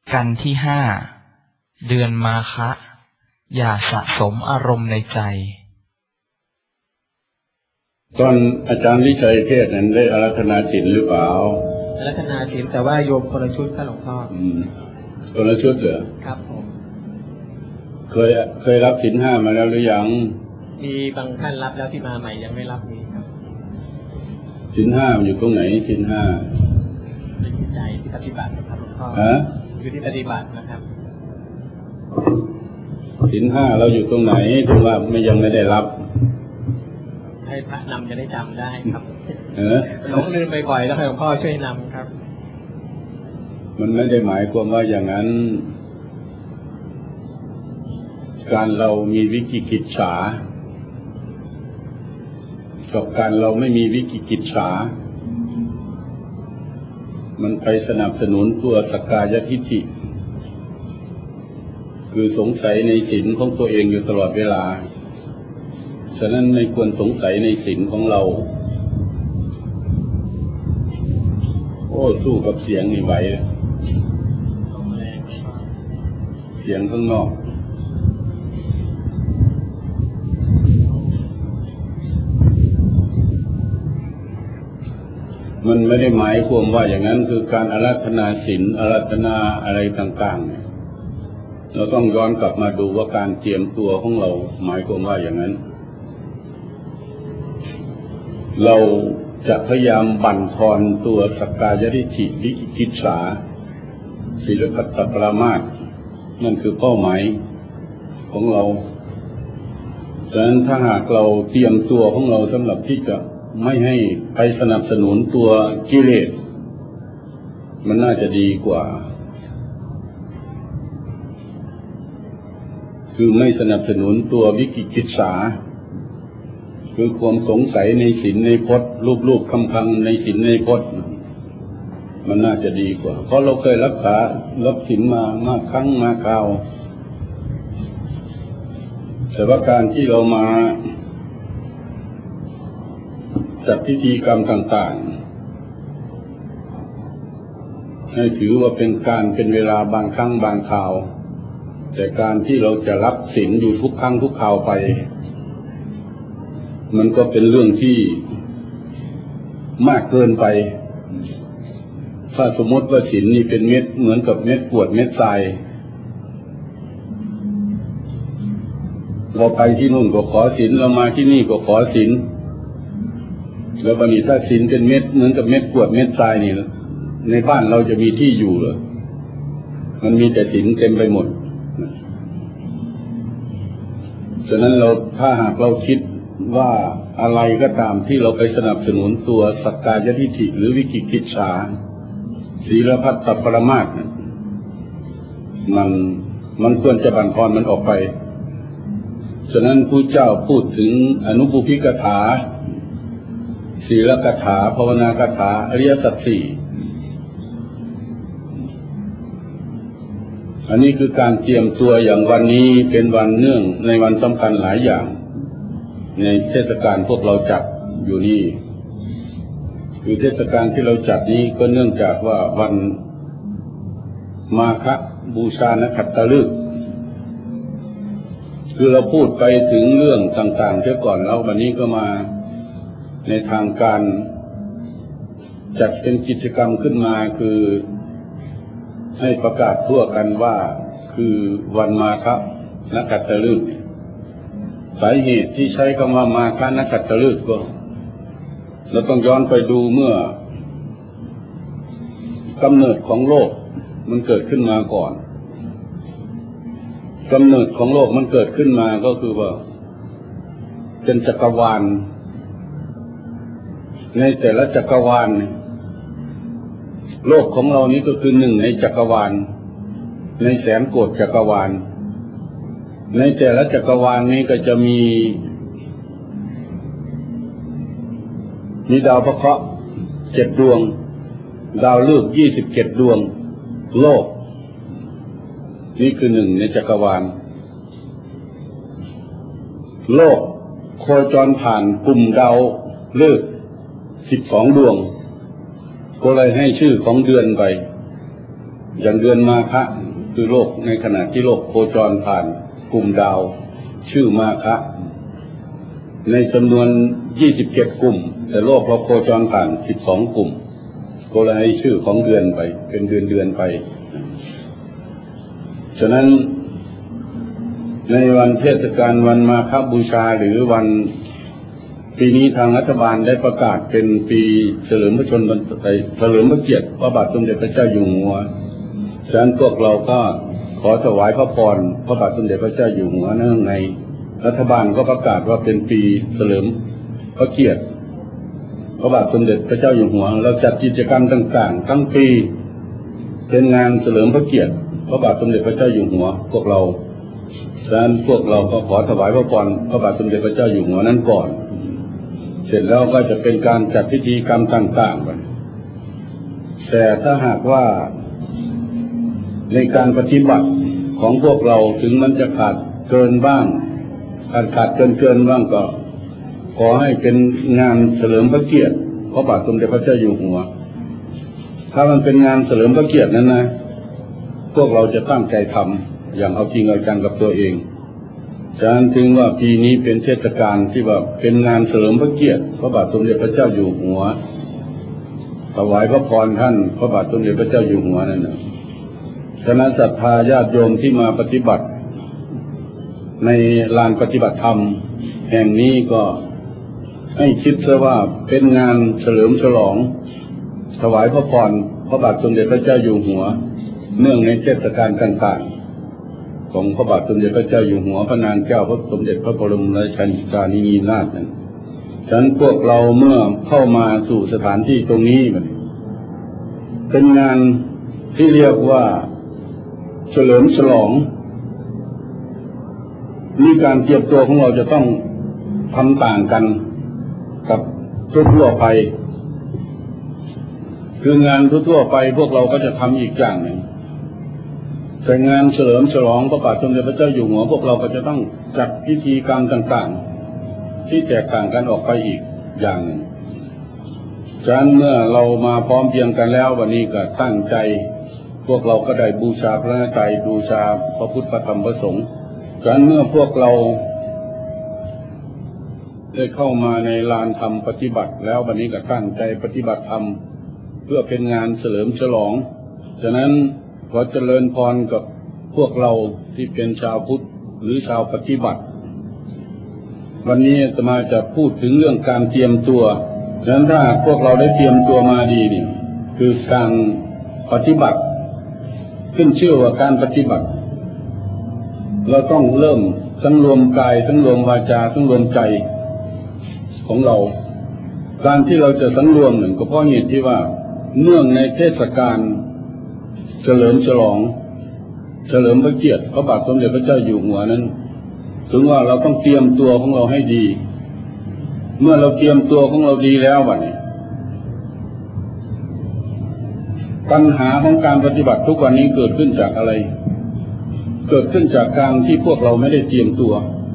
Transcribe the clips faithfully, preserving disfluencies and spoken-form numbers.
กันที่ห้าเดือนมาฆะอย่าสะสมอารมณ์ในใจตอนอาจารย์วิชัยเทศนั้นได้อาราธนาศีลหรือเปล่าอาราธนาศีลแต่ว่าโยมคนละชุดค่ะหลวงพ่ออืมคนละชุดเหรอครับผมเคยเคยรับศีลห้ามาแล้วหรือยังมีบางท่านรับแล้วที่มาใหม่ยังไม่รับนี้ครับศีลห้าอยู่ตรงไหนศีลห้าอยู่ใจที่ปฏิบัตินะครับหลวงพ่อฮะอยู่ที่ปฏิบัตินะครับศีลห้าเราอยู่ตรงไหนถึงว่าไม่ยังไม่ได้รับให้พระนำจะได้จำได้ครับเออหลงลืมบ่อยๆแล้วให้หลวงพ่อช่วยนำครับมันไม่ได้หมายความว่าอย่างนั้นการเรามีวิกิกิจฉากับการเราไม่มีวิกิกิจฉามันไปสนับสนุนตัวสักกายทิฏฐิคือสงสัยในศีลของตัวเองอยู่ตลอดเวลาฉะนั้นไม่ควรสงสัยในศีลของเราโอ้สู้กับเสียงนี่ไหวเสียงข้างนอกมันไม่ได้หมายความว่าอย่างนั้นคือการอาราธนาศีลอาราธนาอะไรต่างๆเนี่ยเราต้องย้อนกลับมาดูว่าการเตรียมตัวของเราหมายความว่าอย่างนั้นเราจะพยายามบั่นทอนตัวสักกายทิฏฐิวิกิกิจฉาศีลพัตตปรามาสนั่นคือเป้าหมายของเราฉะนั้นถ้าหากเราเตรียมตัวของเราสำหรับที่จะไม่ให้ไปสนับสนุนตัวกิเลสมันน่าจะดีกว่าคือไม่สนับสนุนตัววิกิกิจฉาคือความสงสัยในศีลในพจน์รูปๆคำๆในศีลในพจน์มันน่าจะดีกว่าเพราะเราเคยรักษารับศีลมามากครั้งมาคราวแต่ว่าการที่เรามาจัดพิธีกรรมต่างๆให้ถือว่าเป็นการเป็นเวลาบางครั้งบางคราวแต่การที่เราจะรับศีลอยู่ทุกครั้งทุกคราวไปมันก็เป็นเรื่องที่มากเกินไปถ้าสมมติว่าศีลนี่เป็นเม็ดเหมือนกับเม็ดกรวดเม็ดทรายเราไปที่นู่นก็ขอศีลเรามาที่นี่ก็ขอศีลแล้วบัดนี้ถ้าศีลเป็นเม็ดเหมือนกับเม็ดกรวดเม็ดทรายนี่ในบ้านเราจะมีที่อยู่เหรอมันมีแต่ศีลเต็มไปหมดฉะนั้นเราถ้าหากเราคิดว่าอะไรก็ตามที่เราไปสนับสนุนตัวสักกายทิฏฐิหรือวิกิกิจฉาศีลพัตตปรามาสมันมันควรจะบั่นทอนมันออกไปฉะนั้นพระเจ้าพูดถึงอนุปุพิกถาศีลกถาภาวนากถาอริยสัจสี่อันนี้คือการเตรียมตัวอย่างวันนี้เป็นวันเนื่องในวันสำคัญหลายอย่างในเทศกาลพวกเราจัดอยู่นี่คือเทศกาลที่เราจัดนี้ก็เนื่องจากว่าวันมาฆบูชานขัตฤกษ์คือเราพูดไปถึงเรื่องต่างๆเสียก่อนแล้ววันนี้ก็มาในทางการจัดเป็นกิจกรรมขึ้นมาคือให้ประกาศทั่วกันว่าคือวันมาฆนักขัตฤกษ์สาเหตุที่ใช้คำว่ามาฆนักขัตฤกษ์ก็เราต้องย้อนไปดูเมื่อกำเนิดของโลกมันเกิดขึ้นมาก่อนกำเนิดของโลกมันเกิดขึ้นมาก็คือว่าเป็นจักรวาลในแต่ละจักรวาลโลกของเรานี้ก็คือหนึ่งในจักรวาลในแสนโกฏจักรวาลในแต่ละจักรวาลนี้ก็จะมีมีดาวพระเคราะห์เจ็ดดวงดาวฤกษ์ยี่สิบเจ็ดดวงโลกนี่คือหนึ่งในจักรวาลโลกโคจรผ่านกลุ่มดาวฤกษ์สิบสองดวงก็เลยให้ชื่อของเดือนไปอย่างเดือนมาฆะคือโลกในขณะที่โลกโคจรผ่านกลุ่มดาวชื่อมาฆะในจำนวนยี่สิบเจ็ดกลุ่มแต่โลกเราโคจรผ่านสิบสองกลุ่มก็เลยให้ชื่อของเดือนไปเป็นเดือนเดือนไปฉะนั้นในวันเทศกาลวันมาฆบูชาหรือวันปีนี้ทางรัฐบาลได้ประกาศเป็นปีเฉลิมพระชนม์เฉลิมพระเกียรติพระบาทสมเด็จพระเจ้าอยู่หัวฉะนั้นพวกเราก็ขอถวายพระพรพระบาทสมเด็จพระเจ้าอยู่หัวเนื่องในรัฐบาลก็ประกาศว่าเป็นปีเฉลิมพระเกียรติพระบาทสมเด็จพระเจ้าอยู่หัวเราจัดกิจกรรมต่างๆทั้งปีเป็นงานเฉลิมพระเกียรติพระบาทสมเด็จพระเจ้าอยู่หัวพวกเราฉะนั้นพวกเราก็ขอถวายพระพรพระบาทสมเด็จพระเจ้าอยู่หัวนั้นก่อนเสร็จแล้วก็จะเป็นการจัดพิธีกรรมต่างๆไปแต่ถ้าหากว่าในการปฏิบัติของพวกเราถึงมันจะขาดเกินบ้างขาดขาดเกินเกินบ้างก็ขอให้เป็นงานเฉลิมพระเกียรติพระบาทสมเด็จพระเจ้าอยู่หัวถ้ามันเป็นงานเฉลิมพระเกียรตินั้นนะพวกเราจะตั้งใจทำอย่างเอาจริงเอาจังกับตัวเองฉะนั้นถึงว่าปีนี้เป็นเทศกาลที่ว่าเป็นงานเฉลิมพระเกียรติพระบาทสมเด็จพระเจ้าอยู่หัวถวายพระพรท่านพระบาทสมเด็จพระเจ้าอยู่หัวนั่นนะฉะนั้นศรัทธาญาติโยมที่มาปฏิบัติในลานปฏิบัติธรรมแห่งนี้ก็ให้คิดซะว่าเป็นงานเฉลิมฉลองถวายพระพรพระบาทสมเด็จพระเจ้าอยู่หัวเนื่องในเทศกาลต่างๆของพระบาทสมเด็จพระเจ้าอยู่หัวพระนางเจ้าพระสมเด็จพระบรมราชินีนาถนาถนั้นฉะนั้นพวกเราเมื่อเข้ามาสู่สถานที่ตรงนี้เป็นงานที่เรียกว่าเฉลิมฉลองนี่การเตรียมตัวของเราจะต้องทำต่างกันกับทั่วๆไปคืองานทั่วๆไปพวกเราก็จะทำอีกอย่างหนึ่งแต่งานเฉลิมฉลองพระบาทสมเด็จพระเจ้าอยู่หัวพวกเราก็จะต้องจัดพิธีกรรมต่างๆที่แตกต่างกันออกไปอีกอย่างหนึ่งฉะนั้นเมื่อเรามาพร้อมเพียงกันแล้ววันนี้ก็ตั้งใจพวกเราก็ได้บูชาพระนตรัยบูชาพระพุทธพระธรรมพระสงฆ์ฉะนั้นเมื่อพวกเราได้เข้ามาในลานธรรมปฏิบัติแล้ววันนี้ก็ตั้งใจปฏิบัติธรรมเพื่อเป็นงานเฉลิมฉลองฉะนั้นขอเจริญพรกับพวกเราที่เป็นชาวพุทธหรือชาวปฏิบัติวันนี้อาตมาจะพูดถึงเรื่องการเตรียมตัวฉะนั้นถ้าพวกเราได้เตรียมตัวมาดีนี่คือการปฏิบัติขึ้นชื่อว่าการปฏิบัติเราต้องเริ่มสังรวมกายสังรวมวาจาสังรวมใจของเราการที่เราจะสังรวมหนึ่งก็เพราะเหตุที่ว่าเนื่องในเทศกาลเฉลิมฉลองเฉลิมพระเกียรติพระบาทสมเด็จพระเจ้าอยู่หัวนั้นถึงว่าเราต้องเตรียมตัวของเราให้ดีเมื่อเราเตรียมตัวของเราดีแล้ววันนี้ปัญหาของการปฏิบัติทุกวันนี้เกิดขึ้นจากอะไรเกิดขึ้นจากการที่พวกเราไม่ได้เตรียมตัว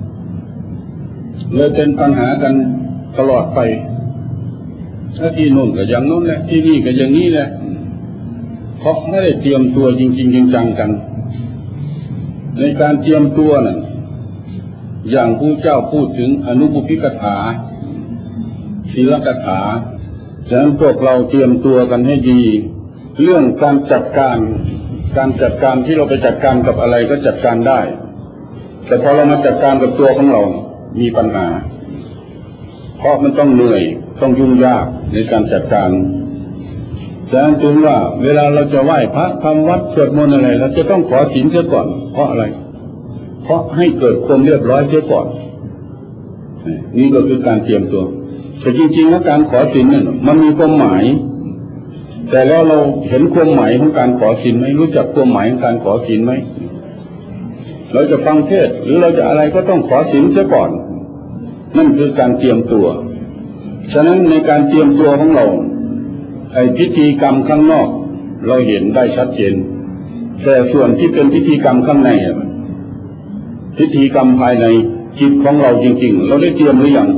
เลยเป็นปัญหากันตลอดไปถ้าที่โน่นก็อย่างโน้นแหละที่นี่ก็อย่างนี้แหละเพราะไม่ได้เตรียมตัวจริงๆจังๆกันในการเตรียมตัวนั่นอย่างผู้เจ้าพูดถึงอนุปุพิกถาศีลกถาฉะนั้นพวกเราเตรียมตัวกันให้ดีเรื่องการจัดการการจัดการที่เราไปจัดการกับอะไรก็จัดการได้แต่พอเรามาจัดการกับตัวของเรามีปัญหาเพราะมันต้องเหนื่อยต้องยุ่งยากในการจัดการฉะนั้นจึงว่าเวลาเราจะไหว้พระทำวัดสวดมนต์อะไรเราจะต้องขอศีลเสียก่อนเพราะอะไรเพราะให้เกิดความเรียบร้อยเสียก่อนนี่ก็คือการเตรียมตัวแต่จริงๆแล้วการขอศีลนั่นมันมีความหมายแต่แล้วเราเห็นความหมายของการขอศีลไหมรู้จักความหมายของการขอศีลไหมเราจะฟังเทศน์หรือเราจะอะไรก็ต้องขอศีลเสียก่อนนั่นคือการเตรียมตัวฉะนั้นในการเตรียมตัวของเราไอ้พิธีกรรมข้างนอกเราเห็นได้ชัดเจนแต่ส่วนที่เป็นพิธีกรรมข้างในพิธีกรรมภายในจิตของเราจริงๆเราได้เตรียมหรือยัง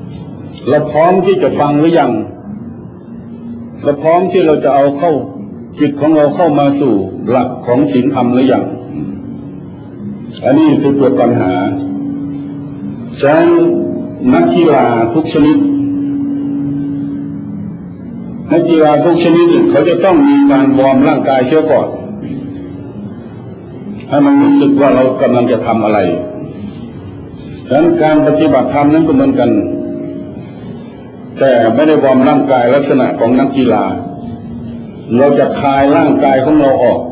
เราพร้อมที่จะฟังหรือยังเราพร้อมที่เราจะเอาเข้าจิตของเราเข้ามาสู่หลักของศีลธรรมหรือยังอันนี้คือตัวปัญหาฉะนั้นนักกีฬาทุกชนิดนักกีฬาทุกชนิดเขาจะต้องมีการวอร์มร่างกายเสียก่อนให้มันรู้สึกว่าเรากำลังจะทำอะไรฉะนั้นการปฏิบัติธรรมนั้นก็เหมือนกันแต่ไม่ได้วอร์มร่างกายลักษณะของนักกีฬาเราจะคลายร่างกายของเราออก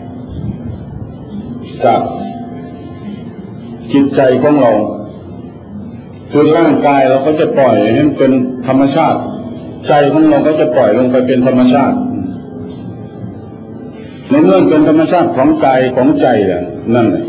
จากจิตใจของเราคือร่างกายเราก็จะปล่อยให้มันเป็นธรรมชาติใจของเราก็จะปล่อยลงไปเป็นธรรมชาติในเมื่อเป็นธรรมชาติของกายของใจเนี่ยนั่นแหละ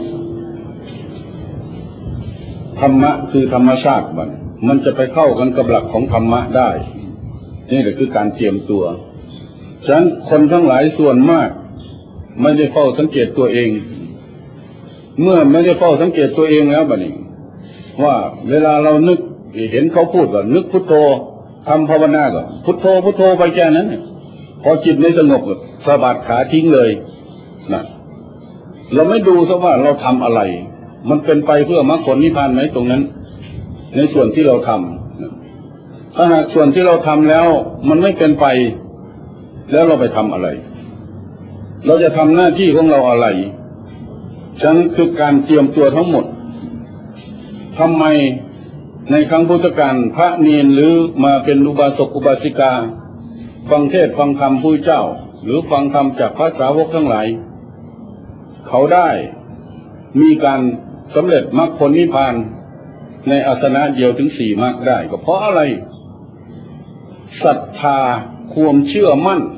ธรรมะคือธรรมชาติมันมันจะไปเข้ากันกับหลักของธรรมะได้นี่แหละคือการเตรียมตัวฉะนั้นคนทั้งหลายส่วนมากไม่ได้เฝ้าสังเกตตัวเองเมื่อไม่ได้เฝ้าสังเกตตัวเองแล้วบัดนี้ว่าเวลาเรานึกเห็นเขาพูดว่านึกพุทโธทำภาวนาก็พุทโธพุทโธไปแค่นั้นพอจิตไม่สงบก็สะบัดขาทิ้งเลยนะเราไม่ดูซะว่าเราทำอะไรมันเป็นไปเพื่อมรรคผลนิพพานไหมตรงนั้นในส่วนที่เราทำถ้าหากส่วนที่เราทำแล้วมันไม่เป็นไปแล้วเราไปทำอะไรเราจะทำหน้าที่ของเราอะไรฉะนั้นคือการเตรียมตัวทั้งหมดทำไมในครั้งพุทธกาลพระเนรหรือมาเป็นอุบาสกอุบาสิกาฟังเทศน์ฟังธรรมผู้เจ้าหรือฟังธรรมจากพระสาวกทั้งหลายเขาได้มีการสำเร็จมรรคผลนิพพานในอาสนะเดียวถึงสี่มรรคได้ก็เพราะอะไรศรัทธาความเชื่อมั่น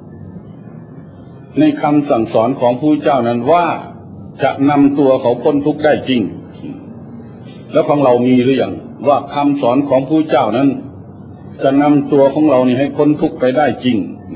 ในคำสั่งสอนของผู้เจ้านั้นว่าจะนำตัวเขาพ้นทุกข์ได้จริงแล้วของเรามีหรือยังว่าคำสอนของผู้เจ้านั้นจะนำตัวของเรานี่ให้พ้นทุกข์ไปได้จริง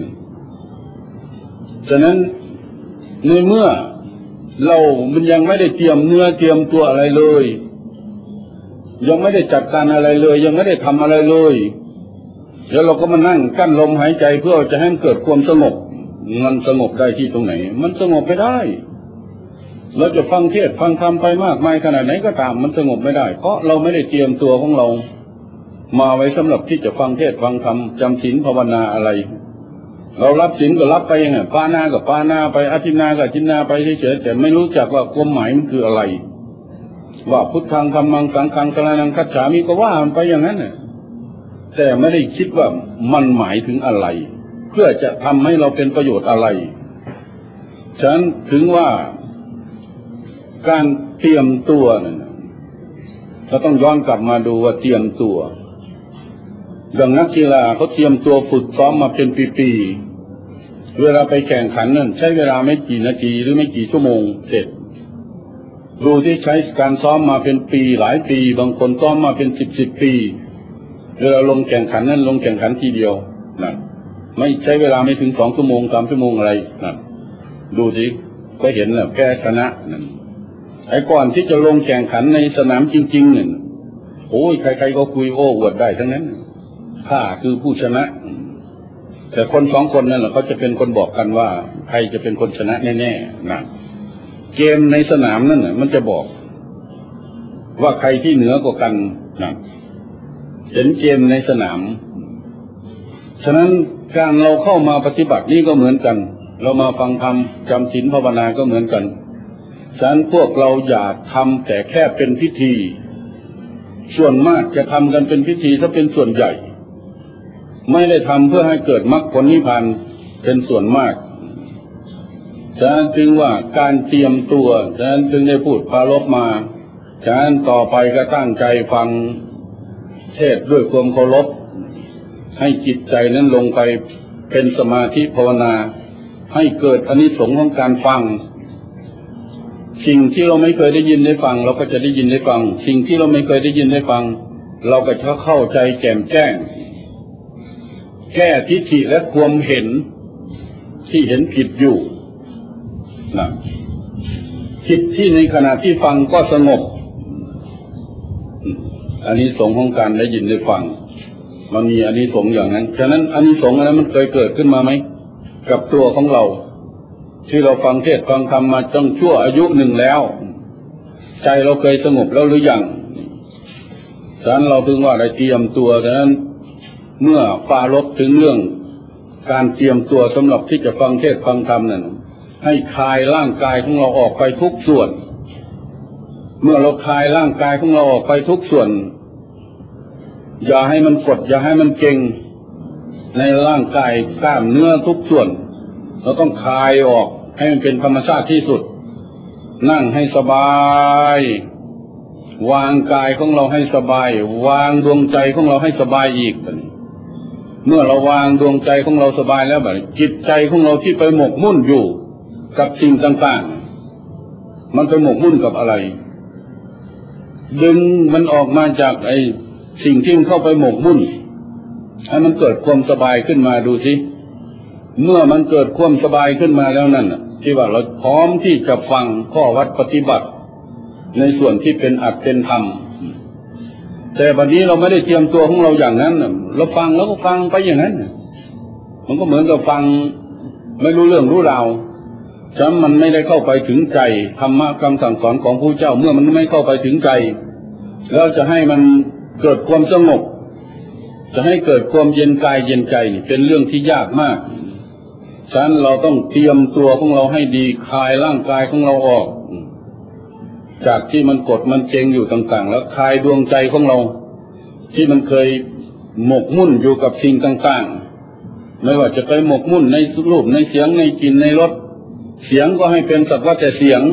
ฉะนั้นในเมื่อเรามันยังไม่ได้เตรียมเนื้อเตรียมตัวอะไรเลยยังไม่ได้จัดการอะไรเลยยังไม่ได้ทำอะไรเลยแล้วเราก็มานั่งกั้นลมหายใจเพื่อจะให้เกิดความสงบมันสงบได้ที่ตรงไหนมันสงบไม่ได้เราจะฟังเทศฟังธรรมไปมากมายขนาดไหนก็ตามมันสงบไม่ได้เพราะเราไม่ได้เตรียมตัวของเรามาไว้สำหรับที่จะฟังเทศฟังธรรมจำศีลภาวนาอะไรเรารับศีลก็รับไปยังไงปานาก็ปานาไปอธินาก็อธินาไปเฉยๆแต่ไม่รู้จักว่าความหมายมันคืออะไรว่าพุทธังธัมมังสังฆังสรณังคัจฉามิก็ว่ามันไปอย่างนั้นน่ะแต่ไม่ได้คิดว่ามันหมายถึงอะไรเพื่อจะทำให้เราเป็นประโยชน์อะไรฉะนั้นถึงว่าการเตรียมตัวนั้นเราต้องย้อนกลับมาดูว่าเตรียมตัวอย่างนักกีฬาเขาเตรียมตัวฝึกซ้อมมาเป็นปีๆเวลาไปแข่งขันนั่นใช้เวลาไม่กี่นาทีหรือไม่กี่ชั่วโมงเสร็จดูที่ใช้การซ้อมมาเป็นปีหลายปีบางคนซ้อมมาเป็นสิบสิบปีเวลาลงแข่งขันนั่นลงแข่งขันทีเดียวนะไม่ใช้เวลาไม่ถึงสองชั่วโมงสามชั่วโมงอะไรนะดูสิก็เห็นแหละแพ้ชนะนั่นไอ้ก่อนที่จะลงแข่งขันในสนามจริงๆเนี่ยโอ้ยใครๆก็คุยโอ้อวดได้ทั้งนั้นข้าคือผู้ชนะแต่คนสองคนนั่นแหละเขาจะเป็นคนบอกกันว่าใครจะเป็นคนชนะแน่ๆนะเกมในสนามนั่นน่ะมันจะบอกว่าใครที่เหนือกว่ากันนะเห็นเกมในสนามฉะนั้นการเราเข้ามาปฏิบัตินี่ก็เหมือนกันเรามาฟังธรรมจำศีลภาวนาก็เหมือนกันฉะนั้นพวกเราอย่าทำแต่แค่เป็นพิธีส่วนมากจะทำกันเป็นพิธีถ้าเป็นส่วนใหญ่ไม่ได้ทำเพื่อให้เกิดมรรคผลนิพพานเป็นส่วนมากฉะนั้นจึงว่าการเตรียมตัวฉะนั้นจึงได้พูดปรารภมาฉะนั้นต่อไปก็ตั้งใจฟังเทศด้วยความเคารพให้จิตใจนั้นลงไปเป็นสมาธิภาวนาให้เกิดอานิสงส์ของการฟังสิ่งที่เราไม่เคยได้ยินได้ฟังเราก็จะได้ยินได้ฟังสิ่งที่เราไม่เคยได้ยินได้ฟังเราก็จะเข้าใจแจ่มแจ้งแก้ทิฏฐิและความเห็นที่เห็นผิดอยู่นะจิตที่ในขณะที่ฟังก็สงบอานิสงส์ของการได้ยินได้ฟังมันมีอานิสงส์อย่างนั้นฉะนั้นอานิสงส์อันนั้นมันเคยเกิดขึ้นมาไหมกับตัวของเราที่เราฟังเทศน์ฟังธรรมมาตั้งชั่วอายุหนึ่งแล้วใจเราเคยสงบแล้วหรือยังฉะนั้นเราถึงว่าได้เตรียมตัวฉะนั้นเมื่อปรารภถึงเรื่องการเตรียมตัวสำหรับที่จะฟังเทศน์ฟังธรรมนั้นให้คลายร่างกายของเราออกไปทุกส่วนเมื่อเราคลายร่างกายของเราออกไปทุกส่วนอย่าให้มันกดอย่าให้มันเก่งในร่างกายกล้ามเนื้อทุกส่วนเราต้องคลายออกให้มันเป็นธรรมชาติที่สุดนั่งให้สบายวางกายของเราให้สบายวางดวงใจของเราให้สบายอีกเมื่อเราวางดวงใจของเราสบายแล้วแบบจิตใจของเราที่ไปหมกมุ่นอยู่กับสิ่งต่างๆมันไปหมกมุ่นกับอะไรดึงมันออกมาจากไอ้สิ่งที่มันเข้าไปหมกมุ่นให้มันเกิดความสบายขึ้นมาดูสิเมื่อมันเกิดความสบายขึ้นมาแล้วนั่นที่ว่าเราพร้อมที่จะฟังข้อวัดปฏิบัติในส่วนที่เป็นอัตเป็นธรรมแต่บัดนี้เราไม่ได้เตรียมตัวของเราอย่างนั้นเราฟังแล้วก็ฟังไปอย่างนั้นมันก็เหมือนกับฟังไม่รู้เรื่องรู้ราวฉะนั้นมันไม่ได้เข้าไปถึงใจธรรมะคำสั่งสอนของพระเจ้าเมื่อมันไม่เข้าไปถึงใจแล้วจะให้มันเกิดความสงบจะให้เกิดความเย็นกายเย็นใจนี่เป็นเรื่องที่ยากมากฉะนั้นเราต้องเตรียมตัวของเราให้ดีคลายร่างกายของเราออกจากที่มันกดมันเจงอยู่ต่างๆแล้วคลายดวงใจของเราที่มันเคยหมกมุ่นอยู่กับสิ่งต่างๆไม่ว่าจะไปหมกมุ่นในรูปในเสียงในกลิ่นในรสเสียงก็ให้เป็นสักว่าแต่เสียง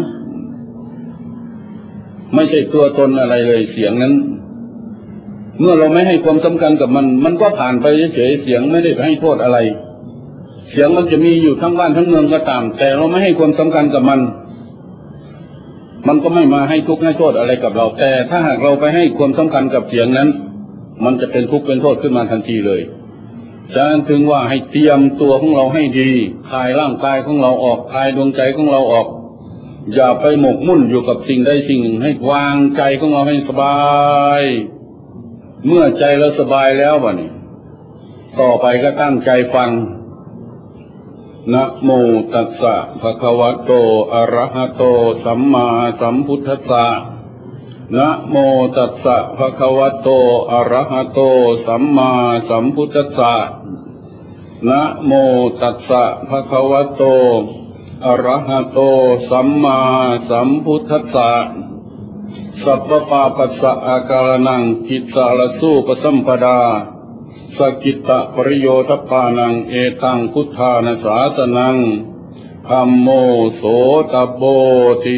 ไม่ใช่ตัวตนอะไรเลยเสียงนั้นเมื่อเราไม่ให้ความสำคัญกับมันมันก็ผ่านไปเฉยๆเสียงไม่ได้ให้โทษอะไรเสียงมันจะมีอยู่ทั้งบ้านทั้งเมืองก็ตามแต่เราไม่ให้ความสำคัญกับมันมันก็ไม่มาให้ทุกข์ให้โทษอะไรกับเราแต่ถ้าหากเราไปให้ความสำคัญกับเสียงนั้นมันจะเป็นทุกข์เป็นโทษขึ้นมาทันทีเลยฉะนั้นถึงว่าให้เตรียมตัวของเราให้ดีคลายร่างกายของเราออกคลายดวงใจของเราออกอย่าไปหมกมุ่นอยู่กับสิ่งใดสิ่งหนึ่งให้วางใจของเราให้สบายเมื่อใจเราสบายแล้ววะนี่ต่อไปก็ตั้งใจฟังนะโมตัสสะภะคะวะโตอะระหะโตสัมมาสัมพุทธัสสะนะโมตัสสะภะคะวะโตอะระหะโตสัมมาสัมพุทธัสสะนะโมตัสสะภะคะวะโตอะระหะโตสัมมาสัมพุทธัสสะสัพพปาปัสสะอาการนังกิจสารสูปสัมปดาสกิตตปริโยทปานังเอตังพุทธานาสาสนังธัมโมโสตโบติ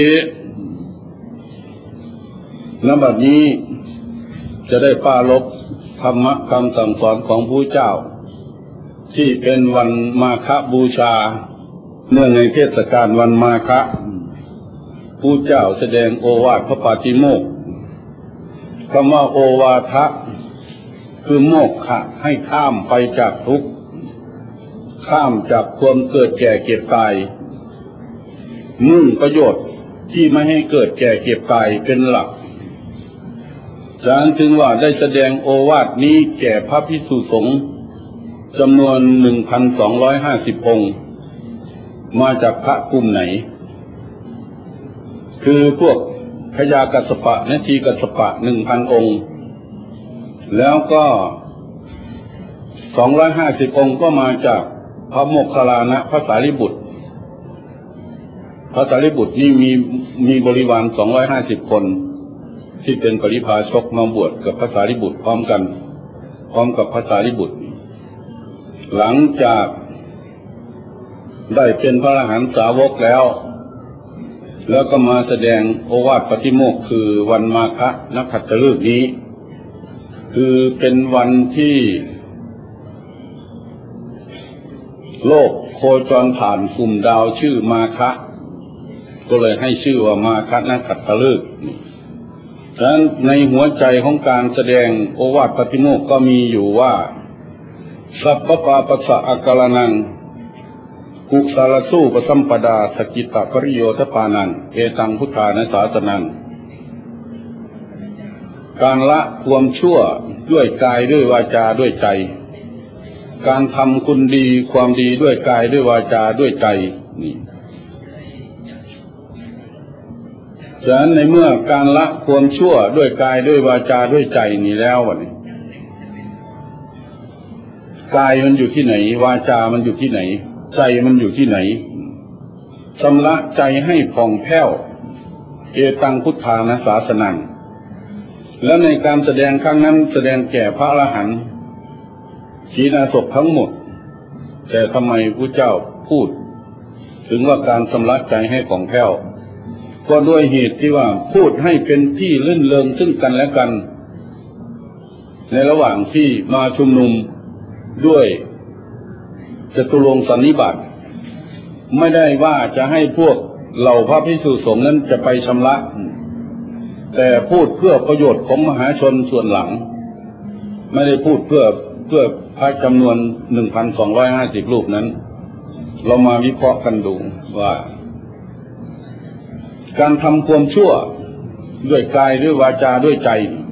ณ บัดนี้จะได้ปรารภธรรมะคำสั่งสอนของพระเจ้าที่เป็นวันมาฆบูชาเนื่องในเทศกาลวันมาฆะพระเจ้าแสดงโอวาทพระปาติโมกข์คำว่าโอวาทะคือโมกขะให้ข้ามไปจากทุกข์ข้ามจากความเกิดแก่เก็บตายมุ่งประโยชน์ที่ไม่ให้เกิดแก่เก็บตายเป็นหลักฉะนั้นถึงว่าได้แสดงโอวาทนี้แก่พระภิกษุสงฆ์จำนวน หนึ่งพันสองร้อยห้าสิบ องค์มาจากพระกลุ่มไหนคือพวกพญากัสสปะนาทีกัสสปะ หนึ่งพัน องค์แล้วก็สองร้อยห้าสิบองค์ก็มาจากพระโมคคัลลานะพระสารีบุตรพระสารีบุตรนี่มีมีบริวารสองร้อยห้าสิบคนที่เป็นปริพาชกมาบวชกับพระสารีบุตรพร้อมกันพร้อมกับพระสารีบุตรหลังจากได้เป็นพระอรหันตสาวกแล้วแล้วก็มาแสดงโอวาทปาติโมกข์คือวันมาฆนักขัตฤกษ์นี้คือเป็นวันที่โลกโคจรผ่านกลุ่มดาวชื่อมาฆะก็เลยให้ชื่อว่ามาฆนักขัตฤกษ์ฉะนั้นในหัวใจของการแสดงโอวาทปาติโมกข์ก็มีอยู่ว่าสัพพปาปัสสะอาการนังกุสารสู้ปสัมปดาสกิตตปริโยทปานังเอตังพุทธานาสาสนังการละความชั่วด้วยกายด้วยวาจาด้วยใจการทำคุณดีความดีด้วยกายด้วยวาจาด้วยใจนี่ฉะนั้นในเมื่อการละความชั่วด้วยกายด้วยวาจาด้วยใจนี่แล้ววะนี่กายมันอยู่ที่ไหนวาจามันอยู่ที่ไหนใจมันอยู่ที่ไหนชำระใจให้ผ่องแผ้วเอตังพุทธานาสาสนังและในการแสดงครั้งนั้นแสดงแก่พระอรหันต์ขีณาสพทั้งหมดแต่ทำไมพระเจ้าพูดถึงว่าการชำระใจให้ผ่องแผ้วก็ด้วยเหตุที่ว่าพูดให้เป็นที่ลื่นเริงซึ่งกันและกันในระหว่างที่มาชุมนุมด้วยจตุรงค์สันนิบาตไม่ได้ว่าจะให้พวกเหล่าพระภิกษุสงฆ์นั้นจะไปชำระแต่พูดเพื่อประโยชน์ของมหาชนส่วนหลังไม่ได้พูดเพื่อเพื่อพระจำนวน หนึ่งพันสองร้อยห้าสิบ รูปนั้นเรามาวิเคราะห์กันดูว่าการทำความชั่วด้วยกายด้วยวาจาด้วยใจ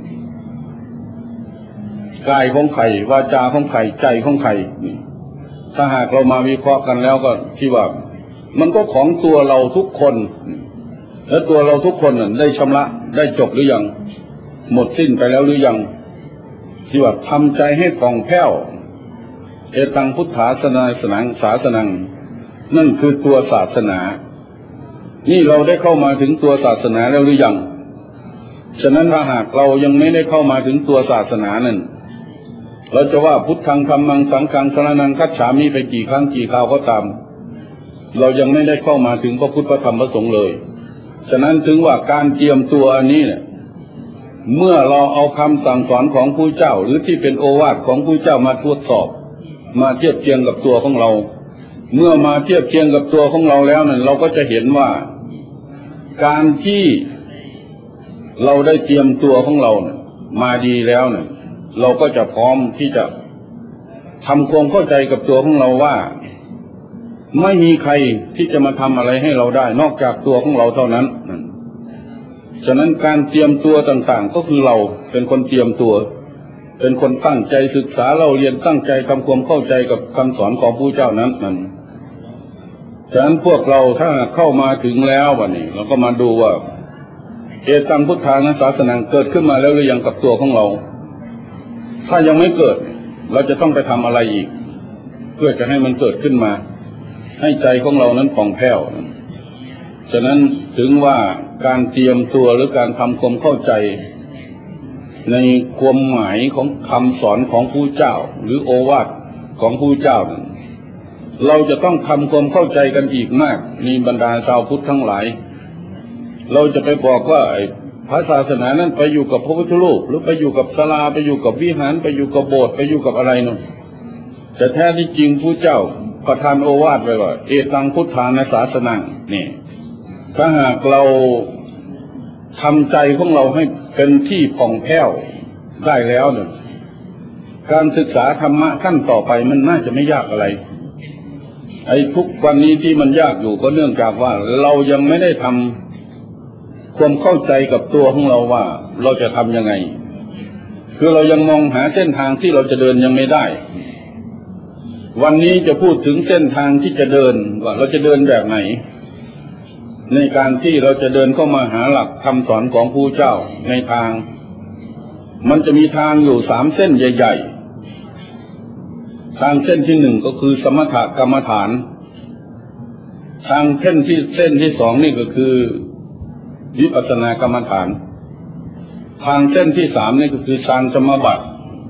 กายของใครวาจาของใครใจของใครถ้าหากเรามาวิเคราะห์กันแล้วก็ที่ว่ามันก็ของตัวเราทุกคนและตัวเราทุกคนได้ชำระได้จบหรือยังหมดสิ้นไปแล้วหรือยังที่ว่าทำใจให้ผ่องแผ้วเอตังพุทธาสนาสนังศาสนังนั่นคือตัวศาสนานี่เราได้เข้ามาถึงตัวศาสนาแล้วหรือยังฉะนั้นถ้าหากเรายังไม่ได้เข้ามาถึงตัวศาสนานั้นเราจะว่าพุทธังธัมมังสังฆังสรณังคัจฉามิไปกี่ครั้งกี่คราวก็ตามเรายังไม่ได้เข้ามาถึงพระพุทธพระธรรมพระสงฆ์เลยฉะนั้นถึงว่าการเตรียมตัวอันนี้เนี่ยเมื่อเราเอาคำสั่งสอนของผู้เจ้าหรือที่เป็นโอวาทของผู้เจ้ามาทดสอบมาเทียบเทียงกับตัวของเราเมื่อมาเทียบเทียงกับตัวของเราแล้วนั้นเราก็จะเห็นว่าการที่เราได้เตรียมตัวของเราเนี่ยมาดีแล้วเนี่ยเราก็จะพร้อมที่จะทำความเข้าใจกับตัวของเราว่าไม่มีใครที่จะมาทำอะไรให้เราได้นอกจากตัวของเราเท่านั้นฉะนั้นการเตรียมตัวต่างๆก็คือเราเป็นคนเตรียมตัวเป็นคนตั้งใจศึกษาเราเรียนตั้งใจทำความเข้าใจกับคำสอนของผู้เจ้านั้นนั่นฉะนั้นพวกเราถ้าเข้ามาถึงแล้ววันนี้เราก็มาดูว่าเอตังพุทธานาสาสนังเกิดขึ้นมาแล้วหรือยังกับตัวของเราถ้ายังไม่เกิดเราจะต้องไปทำอะไรอีกเพื่อจะให้มันเกิดขึ้นมาให้ใจของเรานั้นผ่องแผ้วฉะนั้นถึงว่าการเตรียมตัวหรือการทำความเข้าใจในความหมายของคำสอนของผู้เจ้าหรือโอวาทของผู้เจ้านั้นเราจะต้องทำความเข้าใจกันอีกมากมีบรรดาชาวพุทธทั้งหลายเราจะไปบอกว่าพระศาสนานั้นไปอยู่กับพระพุทธรูปหรือไปอยู่กับศาลาไปอยู่กับวิหารไปอยู่กับโบสถ์ไปอยู่กับอะไรนั่นแต่แท้ที่จริงผู้เจ้าประทานโอวาทไว้ว่าเอตังพุทธานาสาสนังนี่ถ้าหากเราทำใจของเราให้เป็นที่ผ่องแผ้วได้แล้วเนี่ยการศึกษาธรรมะขั้นต่อไปมันน่าจะไม่ยากอะไรไอ้ทุกวันนี้ที่มันยากอยู่ก็เนื่องจากว่าเรายังไม่ได้ทำความเข้าใจกับตัวของเราว่าเราจะทำยังไงคือเรายังมองหาเส้นทางที่เราจะเดินยังไม่ได้วันนี้จะพูดถึงเส้นทางที่จะเดินว่าเราจะเดินแบบไหนในการที่เราจะเดินเข้ามาหาหลักคำสอนของผู้เจ้าในทางมันจะมีทางอยู่สามเส้นใหญ่ๆทางเส้นที่หนึ่งก็คือสมถกรรมฐานทางเส้นที่เส้นที่สองนี่ก็คือวิปัสสนากรรมฐานทางเส้นที่สามนี่ก็คือฌานสมาบัติ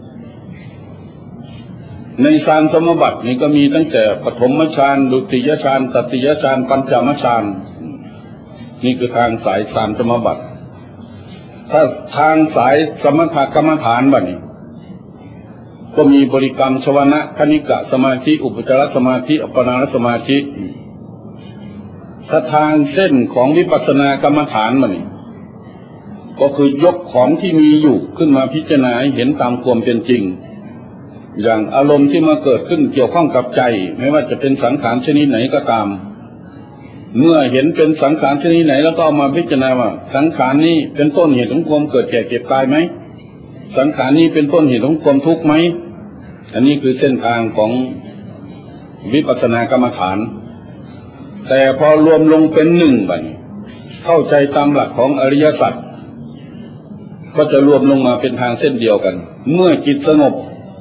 ในฌานสมาบัตินี่ก็มีตั้งแต่ปฐมฌานดุติยฌานตติยฌานปัญจมฌานนี่คือทางสายฌานสมาบัติถ้าทางสายสมถกรรมฐานบัดนี้ก็มีบริกรรมชวนะคณิกะสมาธิอุปจารสมาธิอัปปนาสมาธิถ้าทางเส้นของวิปัสสนากรรมฐานบัดนี้ก็คือยกของที่มีอยู่ขึ้นมาพิจารณาให้เห็นตามความเป็นจริงอย่างอารมณ์ที่มาเกิดขึ้นเกี่ยวข้องกับใจไม่ว่าจะเป็นสังขารชนิดไหนก็ตามเมื่อเห็นเป็นสังขารชนิดไหนแล้วก็เอามาพิจารณาว่าสังขารนี้เป็นต้นเหตุของความเกิดแก่เจ็บตายไหมสังขารนี้เป็นต้นเหตุของความทุกข์ไหมอันนี้คือเส้นทางของวิปัสสนากรรมฐานแต่พอรวมลงเป็นหนึ่งไปเข้าใจตามหลักของอริยสัจก็จะรวมลงมาเป็นทางเส้นเดียวกันเมื่อจิตสงบ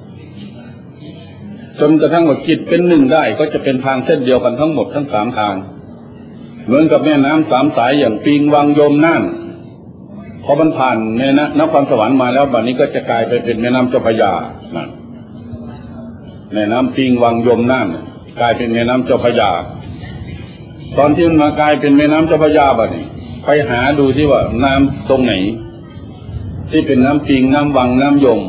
จนกระทั่งว่าจิตเป็นหนึ่งได้ก็จะเป็นทางเส้นเดียวกันทั้งหมดทั้งสามทางเหมือนกับแม่น้ำสามสายอย่างปิงวังยมน่านพอมันผ่านแม่น้ำนครสวรรค์มาแล้วบัดนี้ก็จะกลายไปเป็นแม่น้ำเจ้าพระยาแม่น้ำปิงวังยมน่านกลายเป็นแม่น้ำเจ้าพระยาตอนที่มันมากลายเป็นแม่น้ำเจ้าพระยาบัดนี้ไปหาดูที่ว่าน้ำตรงไหนที่เป็นน้ำปิงน้ำวังน้ำยม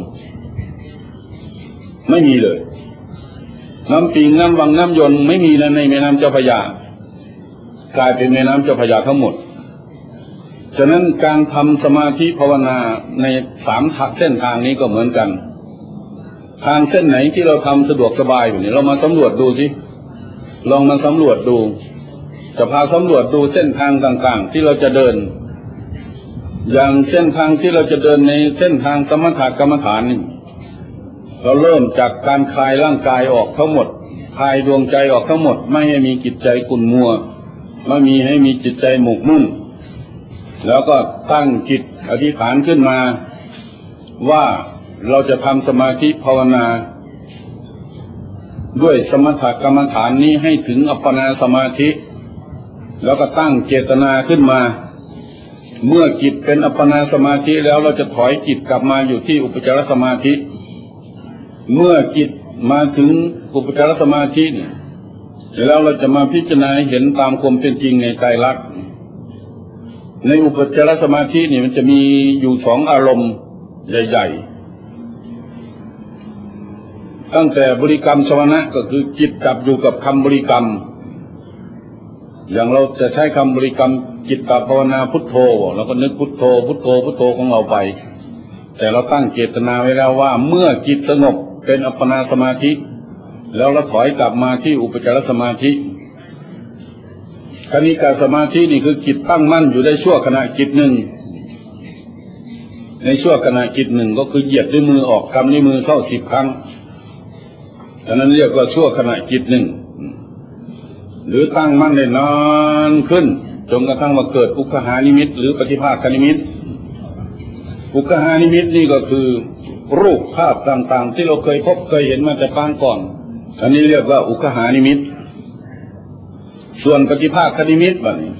ไม่มีเลยน้ำปิงน้ำวังน้ำยมไม่มีในแม่น้ำเจ้าพระยากลายเป็นแม่น้ำเจ้าพระยาทั้งหมดฉะนั้นการทำสมาธิภาวนาในสามเส้นทางนี้ก็เหมือนกันทางเส้นไหนที่เราทำสะดวกสบายอยู่นี่เรามาสำรวจดูสิลองมาสำรวจดูจะพาสำรวจดูเส้นทางต่างๆที่เราจะเดินอย่างเส้นทางที่เราจะเดินในเส้นทางสมถกรรมฐานนี่เราเริ่มจากการคลายร่างกายออกทั้งหมดคลายดวงใจออกทั้งหมดไม่ให้มีจิตใจขุ่นมัวไม่มีให้มีจิตใจหมกมุ่นแล้วก็ตั้งจิตอธิษฐานขึ้นมาว่าเราจะทำสมาธิภาวนาด้วยสมถกรรมฐานนี้ให้ถึงอัปปนาสมาธิแล้วก็ตั้งเจตนาขึ้นมาเมื่อจิตเป็นอัปปนาสมาธิแล้วเราจะถอยจิตกลับมาอยู่ที่อุปจารสมาธิเมื่อจิตมาถึงอุปจารสมาธิแล้วเราจะมาพิจารณาเห็นตามความเป็นจริงในไตรลักษณ์ในอุปจารสมาธินี่มันจะมีอยู่สองอารมณ์ใหญ่ๆตั้งแต่บริกรรมสวนะก็คือจิตจับอยู่กับคำบริกรรมอย่างเราจะใช้คำบริกรรมจิตตภาวนาพุทโธเราก็นึกพุทโธพุทโธพุทโธของเราไปแต่เราตั้งเจตนาไว้แล้วว่าเมื่อจิตสงบเป็นอัปปนาสมาธิแล้วเราถอยกลับมาที่อุปจารสมาธิคณิกาสมาธินี่คือจิตตั้งมั่นอยู่ได้ชั่วขณะจิตหนึ่งในชั่วขณะจิตหนึ่งก็คือเหยียดด้วยมือออกกำนิ้วมือเข้าสิบครั้งฉะนั้นเรียกว่าชั่วขณะจิตหนึ่งหรือตั้งมั่นได้นานขึ้นจนกระทั่งมาเกิดอุคหานิมิตหรือปฏิภาคนิมิตอุคหานิมิตนี่ก็คือรูปภาพต่างๆที่เราเคยพบเคยเห็นมาแต่ปางก่อนอันนี้เรียกว่าอุคหานิมิตส่วนปฏิภาคนิมิตแบบนี้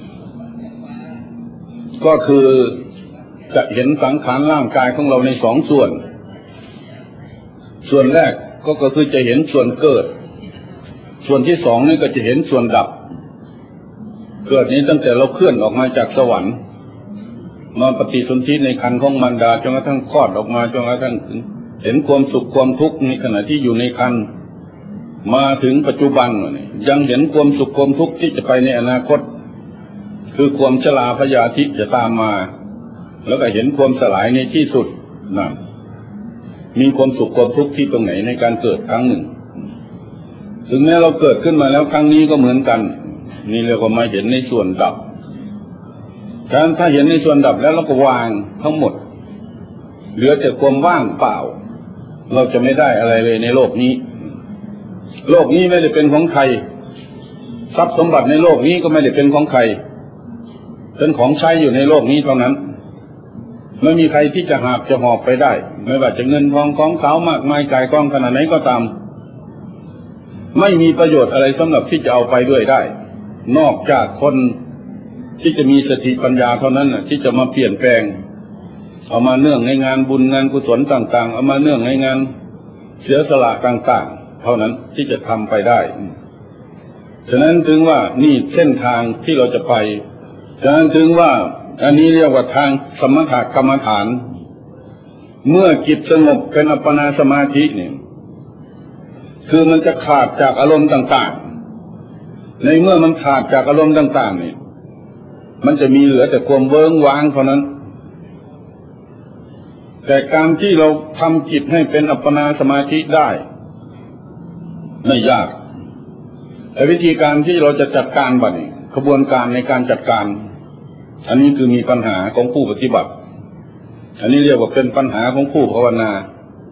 ก็คือจะเห็นสังขารร่างกายของเราในสองส่วนส่วนแรกก็คือจะเห็นส่วนเกิดส่วนที่สองนี่ก็จะเห็นส่วนดับเกิดนี้ตั้งแต่เราเคลื่อนออกมาจากสวรรค์มาปฏิสนธิในครรภ์ของมารดาจนกระทั่งคลอดออกมาจนกระทั่งเห็นความสุขความทุกข์ในขณะที่อยู่ในครรภ์มาถึงปัจจุบันยังเห็นความสุขความทุกข์ที่จะไปในอนาคตคือความชราพยาธิจะตามมาแล้วก็เห็นความสลายในที่สุดนั่นมีความสุขความทุกข์ที่ตรงไหนในการเกิดครั้งหนึ่งถึงแม้เราเกิดขึ้นมาแล้วครั้งนี้ก็เหมือนกันนี่เรียกว่ามาเห็นในส่วนดับการถ้าเห็นในส่วนดับแล้วเราก็วางทั้งหมดเหลือแต่ความว่างเปล่าเราจะไม่ได้อะไรเลยในโลกนี้โลกนี้ไม่ได้เป็นของใครทรัพย์สมบัติในโลกนี้ก็ไม่ได้เป็นของใครเป็นของใช้อยู่ในโลกนี้เท่านั้นไม่มีใครที่จะหาบจะหอบไปได้ไม่ว่าจะเงินทองของเขามากมายกายกองขนาดไหนก็ตามไม่มีประโยชน์อะไรสำหรับที่จะเอาไปด้วยได้นอกจากคนที่จะมีสติปัญญาเท่านั้นที่จะมาเปลี่ยนแปลงเอามาเนื่องในงานบุญงานกุศลต่างๆเอามาเนื่องในงานเสียสละต่างๆเท่านั้นที่จะทำไปได้ฉะนั้นถึงว่านี่เส้นทางที่เราจะไปฉะนั้นถึงว่าอันนี้เรียกว่าทางสมถกรรมฐานเมื่อจิตสงบเป็นอัปปนาสมาธิเนี่ยคือมันจะขาดจากอารมณ์ต่างๆในเมื่อมันขาดจากอารมณ์ต่างๆนี่มันจะมีเหลือแต่ความเวิ้งว้างเท่านั้นแต่การที่เราทำจิตให้เป็นอัปปนาสมาธิได้ไม่ยากแต่วิธีการที่เราจะจัดการบัดนี้ขบวนการในการจัดการอันนี้คือมีปัญหาของผู้ปฏิบัติอันนี้เรียกว่าเป็นปัญหาของผู้ภาวนา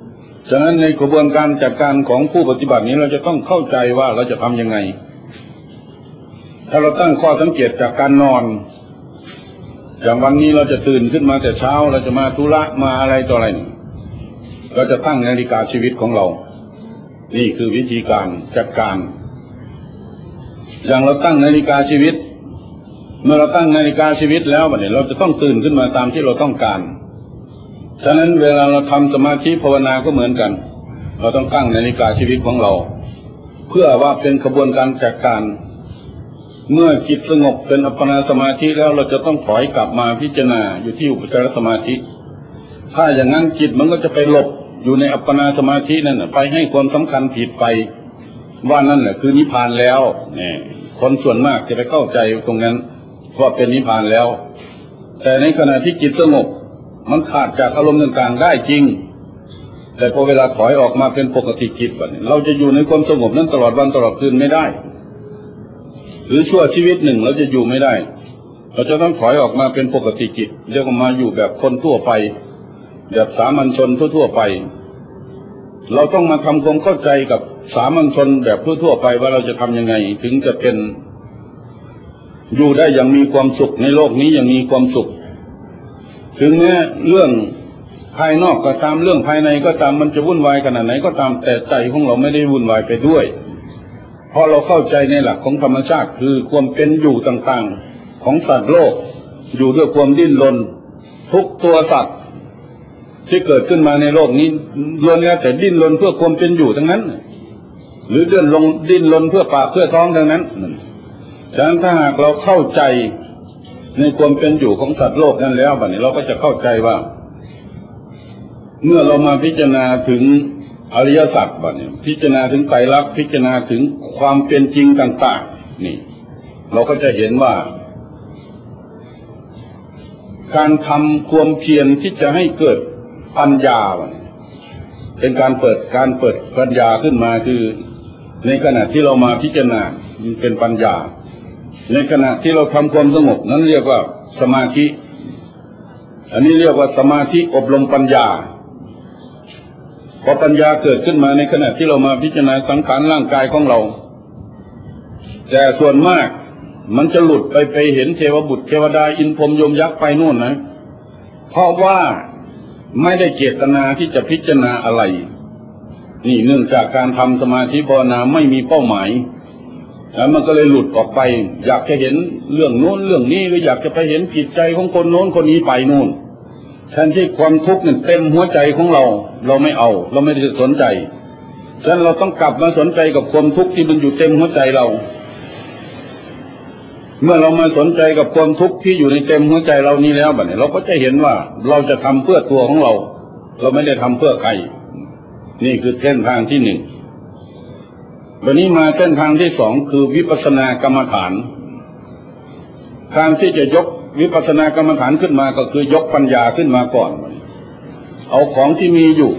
ฉะนั้นในกระบวนการจัดการของผู้ปฏิบัตินี้เราจะต้องเข้าใจว่าเราจะทำยังไงถ้าเราตั้งข้อสังเกตจากการนอนอย่างวันนี้เราจะตื่นขึ้นมาแต่เช้าเราจะมาธุระมาอะไรต่ออะไรเราจะตั้งนาฬิกาชีวิตของเรานี่คือวิธีการจัดการอย่างเราตั้งนาฬิกาชีวิตเมื่อเราตั้งนาฬิกาชีวิตแล้วบัดนี้เราจะต้องตื่นขึ้นมาตามที่เราต้องการฉะนั้นเวลาเราทำสมาธิภาวนาก็เหมือนกันเราต้องตั้งนาฬิกาชีวิตของเราเพื่อว่าเป็นกระบวนการจัดการเมื่อจิตสงบเป็นอัปปนาสมาธิแล้วเราจะต้องถอยกลับมาพิจารณาอยู่ที่อุปจารสมาธิถ้าอย่างนั้นจิตมันก็จะไปหลบอยู่ในอัปปนาสมาธินั่นไปให้ความสำคัญผิดไปว่านั่นแหละคือนิพพานแล้วเนี่ยคนส่วนมากจะไปเข้าใจตรงนั้นว่าเป็นนิพพานแล้วแต่ในขณะที่จิตสงบมันขาดจากอารมณ์ต่างๆได้จริงแต่พอเวลาถอยออกมาเป็นปกติจิตแบบนี้เราจะอยู่ในความสงบนั้นตลอดวันตลอดคืนไม่ได้หรือชั่วชีวิตหนึ่งเราจะอยู่ไม่ได้เราจะต้องถอยออกมาเป็นปกติจิตเรียกว่ามาอยู่แบบคนทั่วไปแบบสามัญชนทั่วๆไปเราต้องมาทำความเข้าใจกับสามัญชนแบบทั่วๆไปว่าเราจะทำยังไงถึงจะเป็นอยู่ได้อย่างมีความสุขในโลกนี้อย่างมีความสุขถึงแม้เรื่องภายนอกก็ตามเรื่องภายในก็ตามมันจะวุ่นวายขนาดไหนก็ตามแต่ใจของเราไม่ได้วุ่นวายไปด้วยเพราะเราเข้าใจในหลักของธรรมชาติคือความเป็นอยู่ต่างๆของสัตว์โลกอยู่ด้วยความดิ้นรนทุกตัวสัตว์ที่เกิดขึ้นมาในโลกนี้ล้วนแล้วแต่ดิ้นรนเพื่อความเป็นอยู่ทั้งนั้นหรือเดินลงดิ้นรนเพื่อปากเพื่อท้องทั้งนั้นฉะนั้นถ้าหากเราเข้าใจในความเป็นอยู่ของสัตว์โลกนั้นแล้วบัดนี้เราก็จะเข้าใจว่าเมื่อเรามาพิจารณาถึงอริยสัจบัดนี้พิจารณาถึงไตรลักษณ์พิจารณาถึงความเป็นจริงต่างๆนี่เราก็จะเห็นว่าการทำความเพียรที่จะให้เกิดปัญญาเป็นการเปิดการเปิดปัญญาขึ้นมาคือในขณะที่เรามาพิจารณาเป็นปัญญาในขณะที่เราทำความสงบนั้นเรียกว่าสมาธิอันนี้เรียกว่าสมาธิอบรมปัญญาพอปัญญาเกิดขึ้นมาในขณะที่เรามาพิจารณาสังขารร่างกายของเราแต่ส่วนมากมันจะหลุดไปไปเห็นเทวบุตรเทวดาอินพรหมยมยักษ์ไปนู่นนะเพราะว่าไม่ได้เจตนาที่จะพิจารณาอะไรนี่เนื่องจากการทำสมาธิภาวนาไม่มีเป้าหมายแล้วมันก็เลยหลุดออกไปอยากจะเห็นเรื่องโน้นเรื่องนี้หรืออยากจะไปเห็นจิตใจของคนโน้นคนนี้ไปนู่นแทนที่ความทุกข์เนี่ยเต็มหัวใจของเราเราไม่เอาเราไม่ได้สนใจฉะนั้นเราต้องกลับมาสนใจกับความทุกข์ที่มันอยู่เต็มหัวใจเราเมื่อเรามาสนใจกับความทุกข์ที่อยู่ในเต็มหัวใจเรานี้แล้วบัดนี้เราก็จะเห็นว่าเราจะทำเพื่อตัวของเราเราไม่ได้ทำเพื่อใครนี่คือเส้นทางที่หนึ่งวันนี้มาเส้นทางที่สองคือวิปัสสนากรรมฐานการที่จะยกวิปัสสนากรรมฐานขึ้นมาก็คือยกปัญญาขึ้นมาก่อนเอาของที่มีอยู่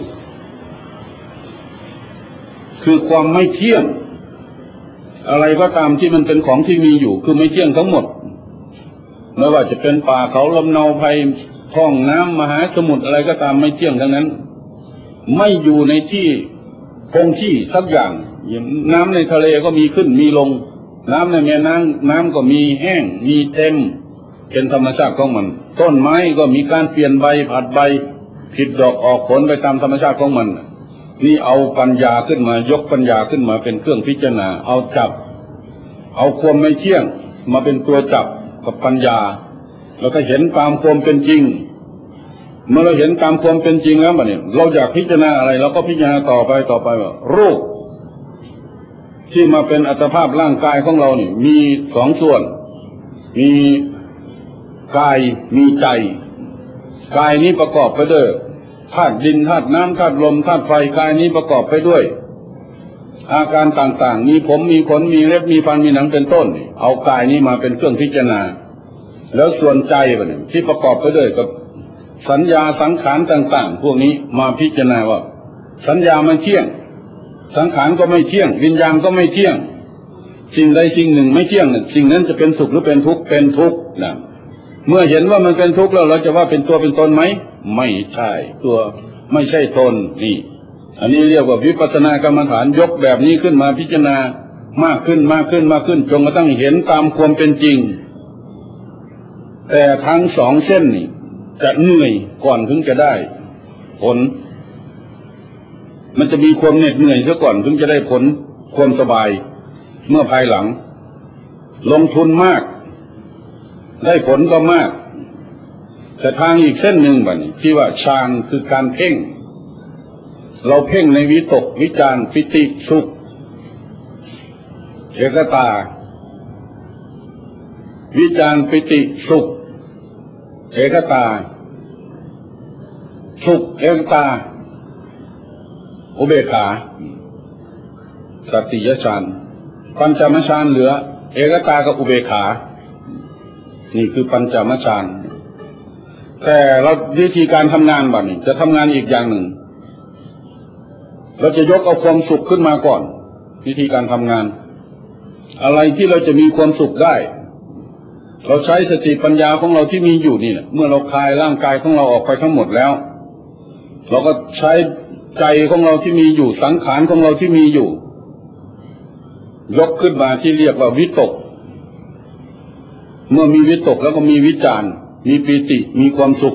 คือความไม่เที่ยงอะไรก็ตามที่มันเป็นของที่มีอยู่คือไม่เที่ยงทั้งหมดไม่ว่าจะเป็นป่าเขาลำเนาภัยท้องน้ำมหาสมุทรอะไรก็ตามไม่เที่ยงทั้งนั้นไม่อยู่ในที่คงที่สักอย่างน้ำในทะเลก็มีขึ้นมีลงน้ำในแม่น้ำน้ำก็มีแห้งมีเต็มเป็นธรรมชาติของมันต้นไม้ก็มีการเปลี่ยนใบผัดใบผิดดอกออกผลไปตามธรรมชาติของมันนี่เอาปัญญาขึ้นมายกปัญญาขึ้นมาเป็นเครื่องพิจารณาเอาจับเอาความไม่เที่ยงมาเป็นตัวจับกับปัญญาแล้วก็เห็นตามความเป็นจริงเมื่อเราเห็นตามความเป็นจริงแล้วบัดนี้เราอยากพิจารณาอะไรเราก็พิจารณาต่อไปต่อไปว่ารูปที่มาเป็นอัตภาพร่างกายของเราเนี่ยมีสองส่วนมีกายมีใจกายนี้ประกอบไปด้วยธาตุดินธาตุน้ำธาตุลมธาตุไฟกายนี้ประกอบไปด้วยอาการต่างๆมีผมมีขนมีเล็บมีฟันมีหนังเป็นต้นเอากายนี้มาเป็นเครื่องพิจารณาแล้วส่วนใจเนี่ยที่ประกอบไปด้วยกับสัญญาสังขารต่างๆพวกนี้มาพิจารณาว่าสัญญาไม่เที่ยงสังขารก็ไม่เที่ยงวิญญาณก็ไม่เที่ยงสิ่งใดสิ่งหนึ่งไม่เที่ยงสิ่งนั้นจะเป็นสุขหรือเป็นทุกข์เป็นทุกข์นะเมื่อเห็นว่ามันเป็นทุกข์แล้วเราจะว่าเป็นตัวเป็นตนไหมไม่ใช่ตัวไม่ใช่ตนนี่อันนี้เรียกว่าวิปัสสนากรรมฐานยกแบบนี้ขึ้นมาพิจารณามากขึ้นมากขึ้นมากขึ้นจนกระทั่งเห็นตามความเป็นจริงแต่ทั้งสองเส้นนี่จะเหนื่อยก่อนถึงจะได้ผลมันจะมีความเหน็ดเหนื่อยซะก่อนถึงจะได้ผลความสบายเมื่อภายหลังลงทุนมากได้ผลก็มากแต่ทางอีกเส้นหนึ่งบัดนี้ที่ว่าฌานคือการเพ่งเราเพ่งในวิตกวิจารปิติสุขเอกตาวิจารปิติสุขเอกตาสุขเอกตาอุเบกขาสติยฌานปัญจมฌานเหลือเอกตากับอุเบกขานี่คือปัญจมฌานแต่เราวิธีการทำงานบัดนี้จะทำงานอีกอย่างหนึ่งเราจะยกเอาความสุขขึ้นมาก่อนวิธีการทำงานอะไรที่เราจะมีความสุขได้เราใช้สติปัญญาของเราที่มีอยู่นี่เมื่อเราคลายร่างกายของเราออกไปทั้งหมดแล้วเราก็ใช้ใจของเราที่มีอยู่สังขารของเราที่มีอยู่ยกขึ้นมาที่เรียกว่าวิตกเมื่อมีวิตกแล้วก็มีวิจารมีปีติมีความสุข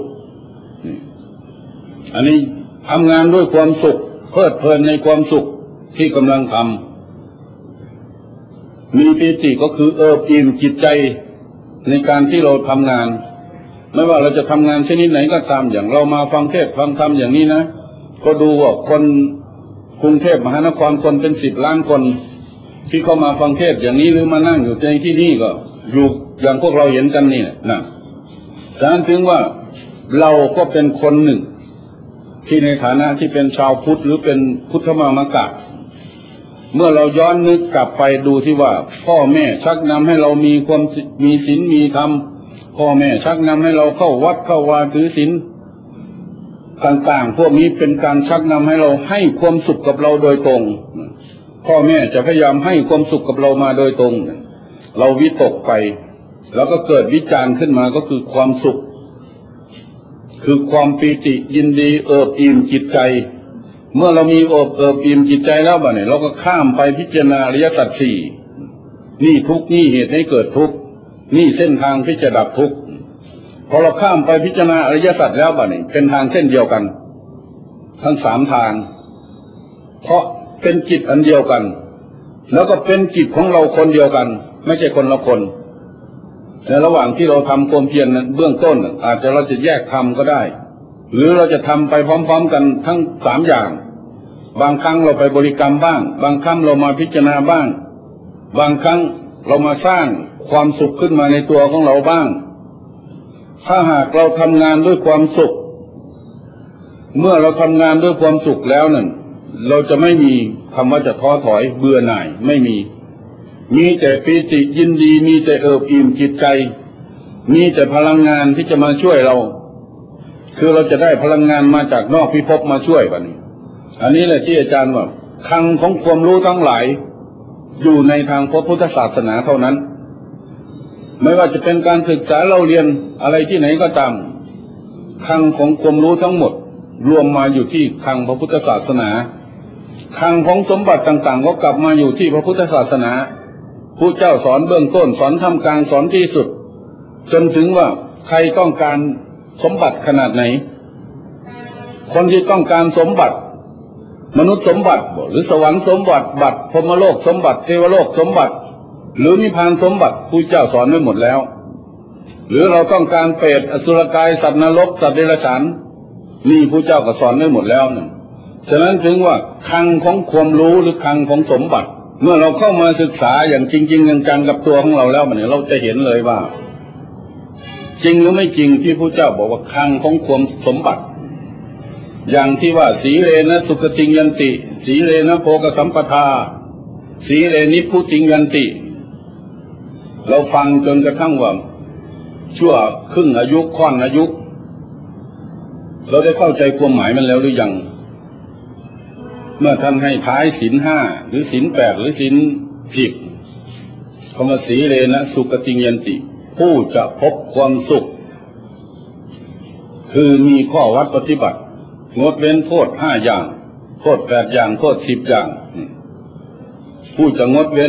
อันนี้ทำงานด้วยความสุขเพลิดเพลินในความสุขที่กำลังทำมีปีติก็คือเอิบอิ่มจิตใจในการที่เราทำงานไม่ว่าเราจะทำงานชนิดไหนก็ตามอย่างเรามาฟังเทศน์ฟังธรรมอย่างนี้นะก็ดูว่าคนกรุงเทพมหานครคนเป็นสิบล้านคนที่เข้ามาฟังเทศน์อย่างนี้หรือมานั่งอยู่ในที่นี่ก็อยู่อย่างพวกเราเห็นกันนี่นะฉะนั้นถึงว่าเราก็เป็นคนหนึ่งที่ในฐานะที่เป็นชาวพุทธหรือเป็นพุทธมามกะเมื่อเราย้อนนึกกลับไปดูที่ว่าพ่อแม่ชักนำให้เรามีความมีศีลมีธรรมพ่อแม่ชักนำให้เราเข้าวัดเข้าวาถือศีลต่างๆพวกนี้เป็นการชักนำให้เราให้ความสุขกับเราโดยตรงพ่อแม่จะพยายามให้ความสุขกับเรามาโดยตรงเราวิตกไปแล้วก็เกิดวิจารณ์ขึ้นมาก็คือความสุขคือความปีติยินดีเอิบอิ่มจิตใจเมื่อเรามีเอิบเอิบอิ่มจิตใจแล้วบ่เนี่ยเราก็ข้ามไปพิจารณาอริยสัจสี่นี่ทุกข์นี่เหตุให้เกิดทุกข์นี่เส้นทางที่จะดับทุกข์พอเราข้ามไปพิจารณาอริยสัจแล้วบ่เนี่ยเป็นทางเส้นเดียวกันทั้งสามทางเพราะเป็นจิตอันเดียวกันแล้วก็เป็นจิตของเราคนเดียวกันไม่ใช่คนละคนในระหว่างที่เราทำความเพียรนั้นเบื้องต้นอาจจะเราจะแยกทำก็ได้หรือเราจะทำไปพร้อมๆกันทั้งสามอย่างบางครั้งเราไปบริกรรมบ้างบางครั้งเรามาพิจารณาบ้างบางครั้งเรามาสร้างความสุขขึ้นมาในตัวของเราบ้างถ้าหากเราทำงานด้วยความสุขเมื่อเราทำงานด้วยความสุขแล้วนั่นเราจะไม่มีคำว่าจะท้อถอยเบื่อหน่ายไม่มีมีแต่ปีติยินดีมีแต่เอิบอิ่มจิตใจมีแต่พลังงานที่จะมาช่วยเราคือเราจะได้พลังงานมาจากนอกพิภพมาช่วยบัดนี้อันนี้แหละที่อาจารย์ว่าคลังของความรู้ทั้งหลายอยู่ในทางพระพุทธศาสนาเท่านั้นไม่ว่าจะเป็นการศึกษาเราเรียนอะไรที่ไหนก็ตามคลังของความรู้ทั้งหมดรวมมาอยู่ที่คลังพระพุทธศาสนาคลังของสมบัติต่างๆก็กลับมาอยู่ที่พระพุทธศาสนาผู้เจ้าสอนเบื้องต้นสอนท่ามกลางสอนที่สุดจนถึงว่าใครต้องการสมบัติขนาดไหนคนที่ต้องการสมบัติมนุษย์สมบัติหรือสวรรค์สมบัติบัติพรหมโลกสมบัติเทวโลกสมบัติหรือนิพพานสมบัติผู้เจ้าสอนไว้หมดแล้วหรือเราต้องการเปรตอสุรกายสัตว์นรกสัตว์เดรัจฉานนี่ผู้เจ้าก็สอนไว้หมดแล้วนะฉะนั้นถึงว่าคลังของความรู้หรือคลังของสมบัติเมื่อเราเข้ามาศึกษาอย่างจริงๆจังๆกับตัวของเราแล้วมันเนี่ยเราจะเห็นเลยว่าจริงหรือไม่จริงที่พระเจ้าบอกว่าคลังของความสมบัติอย่างที่ว่าสีเลนะสุขติยันติสีเลนะโภคสัมปทาสีเลนิพุติยันติเราฟังจนกระทั่งว่าชั่วครึ่งอายุค่อนอายุเราได้เข้าใจความหมายมันแล้วหรือยังเมื่อท่านให้ท้ายศีลห้าหรือศีลแปดหรือศีลสิบคำว่าสีเลนะสุขติยันติผู้จะพบความสุขคือมีข้อวัดปฏิบัติงดเว้นโทษห้าอย่างโทษแปดอย่างโทษสิบอย่างผู้จะงดเว้น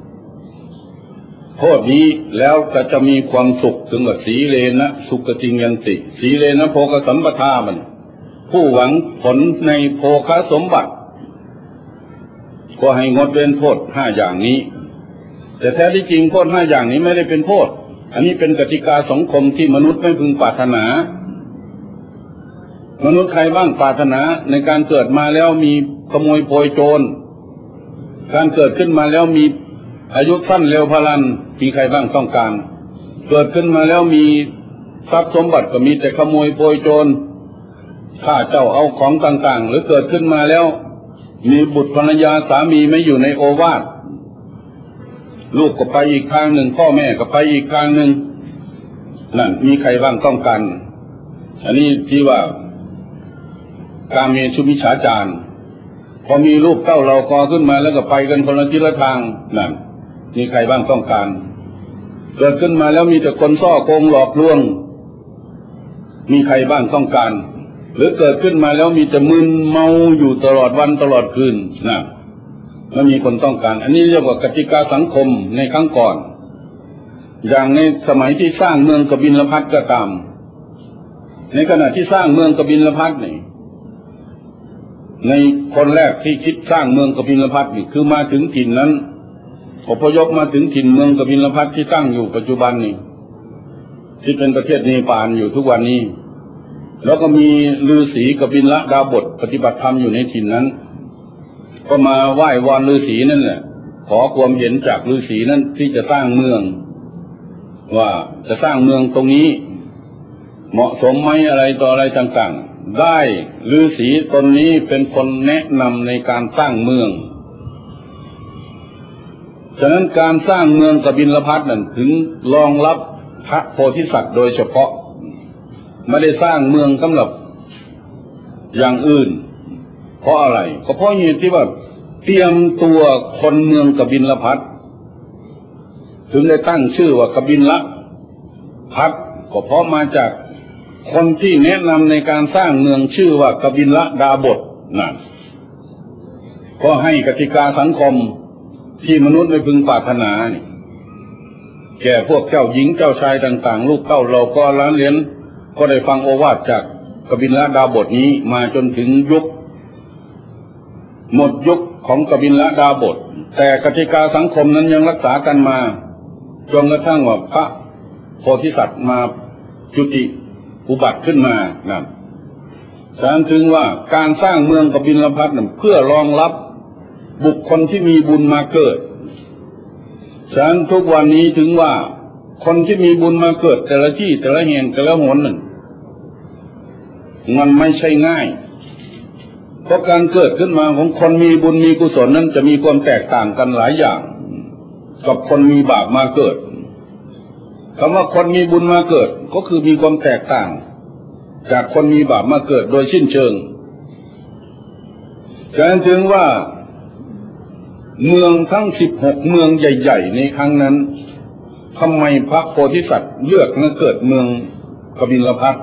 โทษนี้แล้วก็จะมีความสุขถึงกับสีเลนะสุขติยันติสีเลนะโภคสัมปทามันผู้หวังผลในโภคสมบัติก็ให้งดเว้นโทษห้าอย่างนี้แต่แท้ที่จริงโทษห้าอย่างนี้ไม่ได้เป็นโทษอันนี้เป็นกติกาสังคมที่มนุษย์ไม่พึงปรารถนามนุษย์ใครบ้างปรารถนาในการเกิดมาแล้วมีขโมยโพยโจรการเกิดขึ้นมาแล้วมีอายุสั้นเร็วพลันมีใครบ้างต้องการเกิดขึ้นมาแล้วมีทรัพย์สมบัติก็มีแต่ขโมยโพยโจรฆ่าเจ้าเอาของต่างๆหรือเกิดขึ้นมาแล้วมีบุตรภรรยาสามีไม่อยู่ในโอวาทลูกก็ไปอีกทางหนึ่งพ่อแม่ก็ไปอีกทางหนึ่งนั่นมีใครบ้างต้องการอันนี้ที่ว่ากาเมสุมิจฉาจารพอมีลูกเต้าเรากอขึ้นมาแล้วก็ไปกันคนละทิศละทางนั่นมีใครบ้างต้องการเกิดขึ้นมาแล้วมีแต่คนซ่อโกงหลอกลวงมีใครบ้างต้องการหรือเกิดขึ้นมาแล้วมีแต่มึนเมาอยู่ตลอดวันตลอดคืนนะไม่มีคนต้องการอันนี้เรียกว่ากติกาสังคมในครั้งก่อนอย่างในสมัยที่สร้างเมืองกบิลพัสก็ตามในขณะที่สร้างเมืองกบิลพัสนี่ในคนแรกที่คิดสร้างเมืองกบิลพัสนี่คือมาถึงถิ่นนั้นอพยพมาถึงถิ่นเมืองกบิลพัสที่ตั้งอยู่ปัจจุบันนี่ที่เป็นประเทศเนปาลอยู่ทุกวันนี้แล้วก็มีฤาษีกบิลดาบทปฏิบัติธรรมอยู่ในถิ่นนั้นก็มาไหว้วอนฤาษีนั่นแหละขอความเห็นจากฤาษีนั้นที่จะสร้างเมืองว่าจะสร้างเมืองตรงนี้เหมาะสมไหมอะไรต่ออะไรต่างๆได้ฤาษีตนนี้เป็นคนแนะนำในการสร้างเมืองฉะนั้นการสร้างเมืองกบิลพัสนั้นถึงรองรับพระโพธิสัตว์โดยเฉพาะไม่ได้สร้างเมืองสำหรับอย่างอื่นเพราะอะไรก็เพราะเหตุที่ว่าเตรียมตัวคนเมืองกบิลพัสถึงได้ตั้งชื่อว่ากบิลพัสก็เพราะมาจากคนที่แนะนำในการสร้างเมืองชื่อว่ากบิลดาบทนั่นก็ให้กติกาสังคมที่มนุษย์ไม่พึงปรารถนานี่แก่พวกเจ้าหญิงเจ้าชายต่างๆลูกเต้าเราก็ล้านเหรียญก็ได้ฟังโอวาทจากกบิลดาบทนี้มาจนถึงยุคหมดยุคของกบิลดาบทแต่กติกาสังคมนั้นยังรักษากันมาจนกระทั่งว่าพระโพธิสัตว์มาจุติอุบัติขึ้นมานะฉะนั้นถึงว่าการสร้างเมืองกบิลพัสนั้นเพื่อรองรับบุคคลที่มีบุญมาเกิดฉะนั้นทุกวันนี้ถึงว่าคนที่มีบุญมาเกิดแต่ละที่แต่ละแห่งแต่ละหนนั้นมันไม่ใช่ง่ายเพราะการเกิดขึ้นมาของคนมีบุญมีกุศลนั้นจะมีความแตกต่างกันหลายอย่างกับคนมีบาปมาเกิดคำว่าคนมีบุญมาเกิดก็คือมีความแตกต่างจากคนมีบาปมาเกิดโดยสิ้นเชิงฉะนั้นถึงว่าเมืองทั้งสิบหกเมืองใหญ่ๆในครั้งนั้นทำไมพระโพธิสัตว์เลือกมาเกิดเมืองกบิลพัส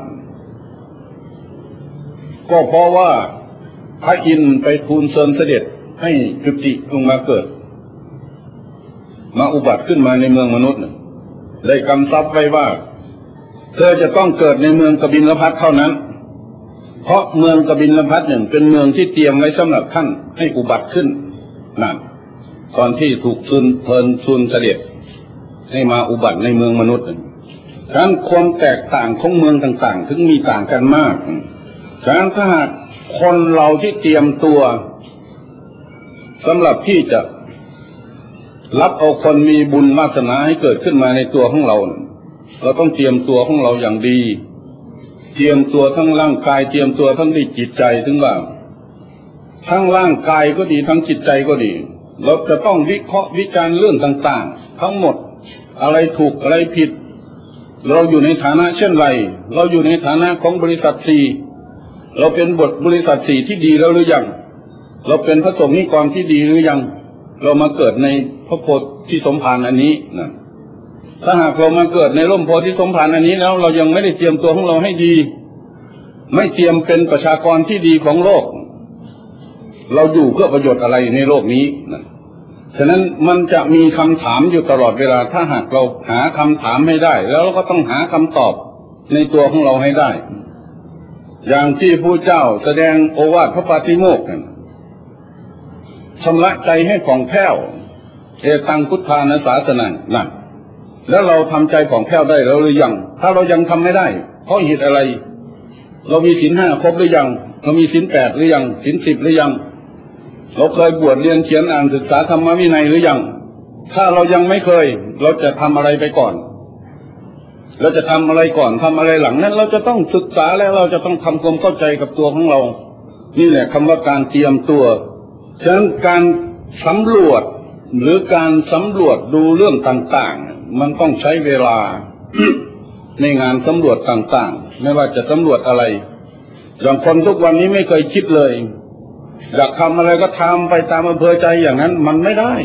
ก็เพราะว่าพระอินทร์ไปทูลเชิญเสด็จให้จุติลงมาเกิดมาอุบัติขึ้นมาในเมืองมนุษย์ได้กำชับไว้ว่าเธอจะต้องเกิดในเมืองกบิลพัสเท่านั้นเพราะเมืองกบิลพัสเนี่ยเป็นเมืองที่เตรียมไว้สำหรับท่านให้อุบัติขึ้นนั่นตอนที่ถูกทูลเชิญทูลเสด็จให้มาอุบัติในเมืองมนุษย์ฉะนั้นความแตกต่างของเมืองต่างๆถึงมีต่างกันมากฉะนั้นถ้าหากคนเราที่เตรียมตัวสำหรับที่จะรับเอาคนมีบุญวาสนาให้เกิดขึ้นมาในตัวของเราเราต้องเตรียมตัวของเราอย่างดีเตรียมตัวทั้งร่างกายเตรียมตัวทั้งจิตใจถึงว่าทั้งร่างกายก็ดีทั้งจิตใจก็ดีเราจะต้องวิเคราะห์วิจารณ์เรื่องต่างๆทั้งหมดอะไรถูกอะไรผิดเราอยู่ในฐานะเช่นไรเราอยู่ในฐานะของบริษัทสี่เราเป็นบทบริษัทสี่ที่ดีแล้วหรือยังเราเป็นพระสงฆ์นิกรที่ดีหรือยังเรามาเกิดในพระโพธิสมภารอันนี้นะถ้าหากเรามาเกิดในร่มโพธิสมภารอันนี้แล้วเรายังไม่ได้เตรียมตัวของเราให้ดีไม่เตรียมเป็นประชากรที่ดีของโลกเราอยู่เพื่อประโยชน์อะไรในโลกนี้นะฉะนั้นมันจะมีคำถามอยู่ตลอดเวลาถ้าหากเราหาคำถามให้ได้แล้วเราก็ต้องหาคำตอบในตัวของเราให้ได้อย่างที่พระเจ้าแสดงโอวาทพระปาติโมกข์ชำระใจให้ผ่องแผ้วเอตังพุทธานาสาสนังนั่นแล้วเราทำใจผ่องแผ้วได้แล้วหรือยังถ้าเรายังทำไม่ได้เพราะเหตุอะไรเรามีศีลห้าครบหรือยังเรามีศีลแปดหรือยังศีลสิบหรือยังเราเคยบวชเรียนเขียนอ่านศึกษาธรรมวินัยหรือยังถ้าเรายังไม่เคยเราจะทำอะไรไปก่อนเราจะทำอะไรก่อนทำอะไรหลังนั้นเราจะต้องศึกษาแล้วเราจะต้องทำความเข้าใจกับตัวของเรานี่แหละคำว่าการเตรียมตัวฉะนั้นการสำรวจหรือการสำรวจดูเรื่องต่างๆมันต้องใช้เวลา ในงานสำรวจต่างๆไม่ว่าจะสำรวจอะไรอย่างคนทุกวันนี้ไม่เคยคิดเลยอยากทำอะไรก็ทำไปตามอำเภอใจอย่างนั้นมันไม่ได้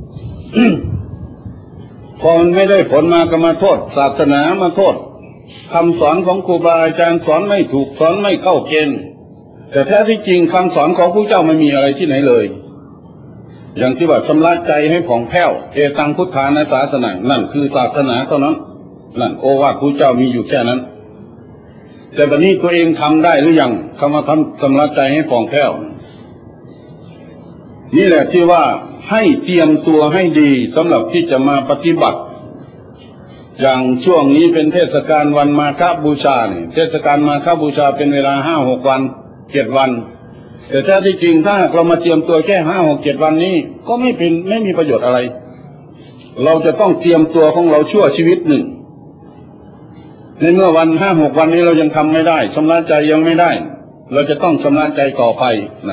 พอมันไม่ได้ผลมาก็มาโทษศาสนามาโทษคำสอนของครูบาอาจารย์สอนไม่ถูกสอนไม่เข้าเกณฑ์แต่แท้ที่จริงคำสอนของพระเจ้าไม่มีอะไรที่ไหนเลยอย่างที่ว่าชำระใจให้ผ่องแผ้วเอตังพุทธานาสาสนังนั่นคือศาสนาเท่านั้นนั่นโอวาทพระเจ้ามีอยู่แค่นั้นแต่บัดนี้ตัวเองทำได้หรือยังคำว่าทำชำระใจให้ผ่องแผ้วนี่แหละที่ว่าให้เตรียมตัวให้ดีสำหรับที่จะมาปฏิบัติอย่างช่วงนี้เป็นเทศกาลวันมาฆบูชาเนี่ยเทศกาลมาฆบูชาเป็นเวลาห้าหกวันเจ็ดวันแต่แท้ที่จริงถ้าเรามาเตรียมตัวแค่ห้าหกเจ็ดวันนี้ก็ไม่เป็นไม่มีประโยชน์อะไรเราจะต้องเตรียมตัวของเราชั่วชีวิตหนึ่งในเมื่อวันห้าหกวันนี้เรายังทำไม่ได้ชำระใจยังไม่ได้เราจะต้องชำระใจต่อไปนะ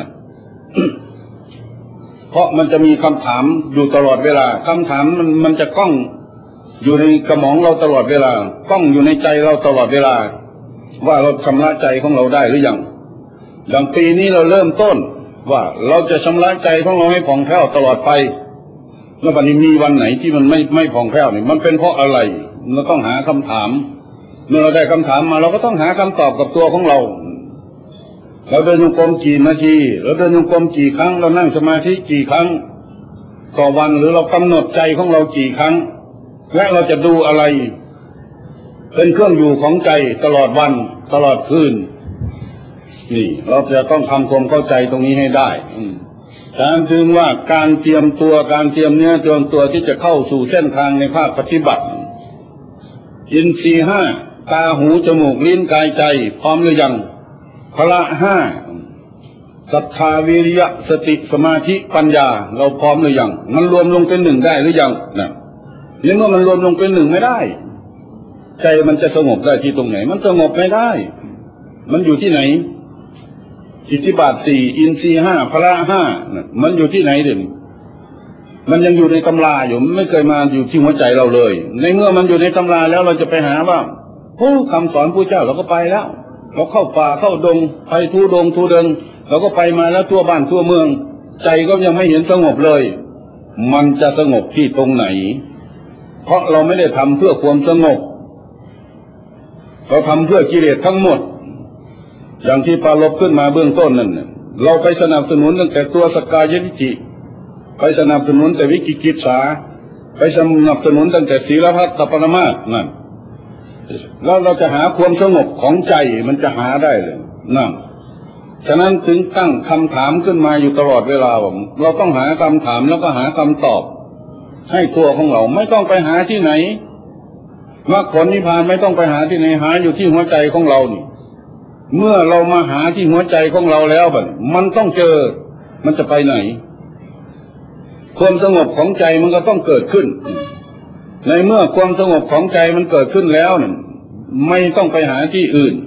เพราะมันจะมีคำถามอยู่ตลอดเวลาคำถามมันมันจะก้องอยู่ในกระหม่อมเราตลอดเวลาก้องอยู่ในใจเราตลอดเวลาว่าเราชำระใจของเราได้หรือยังดังปีนี้เราเริ่มต้นว่าเราจะชำระใจของเราให้ผ่องแผ้วตลอดไปแล้ววันนี้มีวันไหนที่มันไม่ไม่ผ่องแผ้วเนี่ยมันเป็นเพราะอะไรเราต้องหาคำถามเมื่อเราได้คำถามมาเราก็ต้องหาคำตอบกับตัวของเราเราเดินจงกรมกี่นาทีเราเดินจงกรมกี่ครั้งเรานั่งสมาธิกี่ครั้งต่อวันหรือเรากำหนดใจของเรากี่ครั้งและเราจะดูอะไรเป็นเครื่องอยู่ของใจตลอดวันตลอดคืนนี่เราจะต้องทำความเข้าใจตรงนี้ให้ได้การถึงว่าการเตรียมตัวการเตรียมเนื้อเตรียมตัวที่จะเข้าสู่เส้นทางในภาคปฏิบัติอินทรีย์ห้าตาหูจมูกลิ้นกายใจพร้อมหรือยังพละห้าศรัทธาวิริยะสติสมาธิปัญญาเราพร้อมหรือยังมันรวมลงเป็นหนึ่งได้หรือยังนะนี่เมื่อมันรวมลงเป็นหนึ่งไม่ได้ใจมันจะสงบได้ที่ตรงไหนมันสงบไม่ได้มันอยู่ที่ไหนอิทธิบาทสี่อินทรีย์ห้าพละห้ามันอยู่ที่ไหนเด่นมันยังอยู่ในตำราอยู่มันไม่เคยมาอยู่ที่หัวใจเราเลยในเมื่อมันอยู่ในตำราแล้วเราจะไปหาว่าโอ้คำสอนพระเจ้าเราก็ไปแล้วเราเข้าป่าเข้าดงไปทุดงทุเดินเราก็ไปมาแล้วทั่วบ้านทั่วเมืองใจก็ยังไม่เห็นสงบเลยมันจะสงบที่ตรงไหนเพราะเราไม่ได้ทำเพื่อความสงบเราทำเพื่อกิเลสทั้งหมดอย่างที่ปรารภขึ้นมาเบื้องต้นนั่นเราไปสนับสนุนตั้งแต่ตัวสกายทิฏฐิไปสนับสนุนแต่วิกิกิจฉาไปสนับสนุนตั้งแต่ศีลพัฒปรมาสนั่นแล้วเราจะหาความสงบของใจมันจะหาได้เลยนั่นฉะนั้นถึงตั้งคำถามขึ้นมาอยู่ตลอดเวลาว่าเราต้องหาคำถามแล้วก็หาคำตอบให้ตัวของเราไม่ต้องไปหาที่ไหนมรรคผลนิพพานไม่ต้องไปหาที่ไหนหาอยู่ที่หัวใจของเรานี่เมื่อเรามาหาที่หัวใจของเราแล้วแบบมันต้องเจอมันจะไปไหนความสงบของใจมันก็ต้องเกิดขึ้นในเมื่อความสงบของใจมันเกิดขึ้นแล้วเนี่ยไม่ต้องไปหาที่อื่น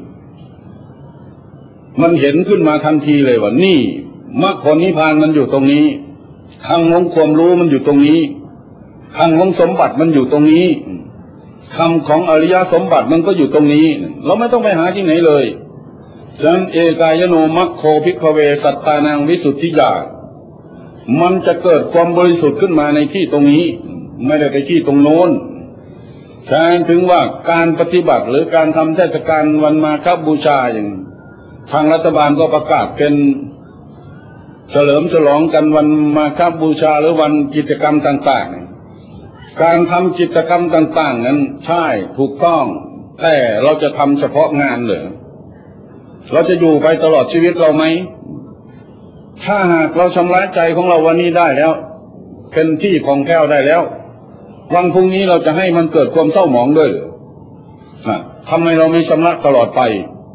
มันเห็นขึ้นมาทันทีเลยว่านี่มรรคผลนิพพานมันอยู่ตรงนี้คำของความรู้มันอยู่ตรงนี้คำของสมบัติมันอยู่ตรงนี้คำของอริยสมบัติมันก็อยู่ตรงนี้เราไม่ต้องไปหาที่ไหนเลยฉะนั้นเอกายโนมัคโคภิกขเวสัตตานังวิสุทธิญาณมันจะเกิดความบริสุทธิ์ขึ้นมาในที่ตรงนี้ไม่ได้ไปที่ตรงโน้นฉะนั้นถึงว่าการปฏิบัติหรือการทำเทศกาลวันมาฆบูชาอย่างทางรัฐบาลก็ประกาศเป็นเฉลิมฉลองกันวันมาฆบูชาหรือวันกิจกรรมต่างๆการทำกิจกรรมต่างๆนั้นใช่ถูกต้องแต่เราจะทำเฉพาะงานเหรอเราจะอยู่ไปตลอดชีวิตเราไหมถ้าหากเราชำระใจของเราวันนี้ได้แล้วเป็นที่ผ่องแผ้วได้แล้ววันพรุ่งนี้เราจะให้มันเกิดความเศร้าหมองด้วยหรือทำไมเราไม่ชำระตลอดไป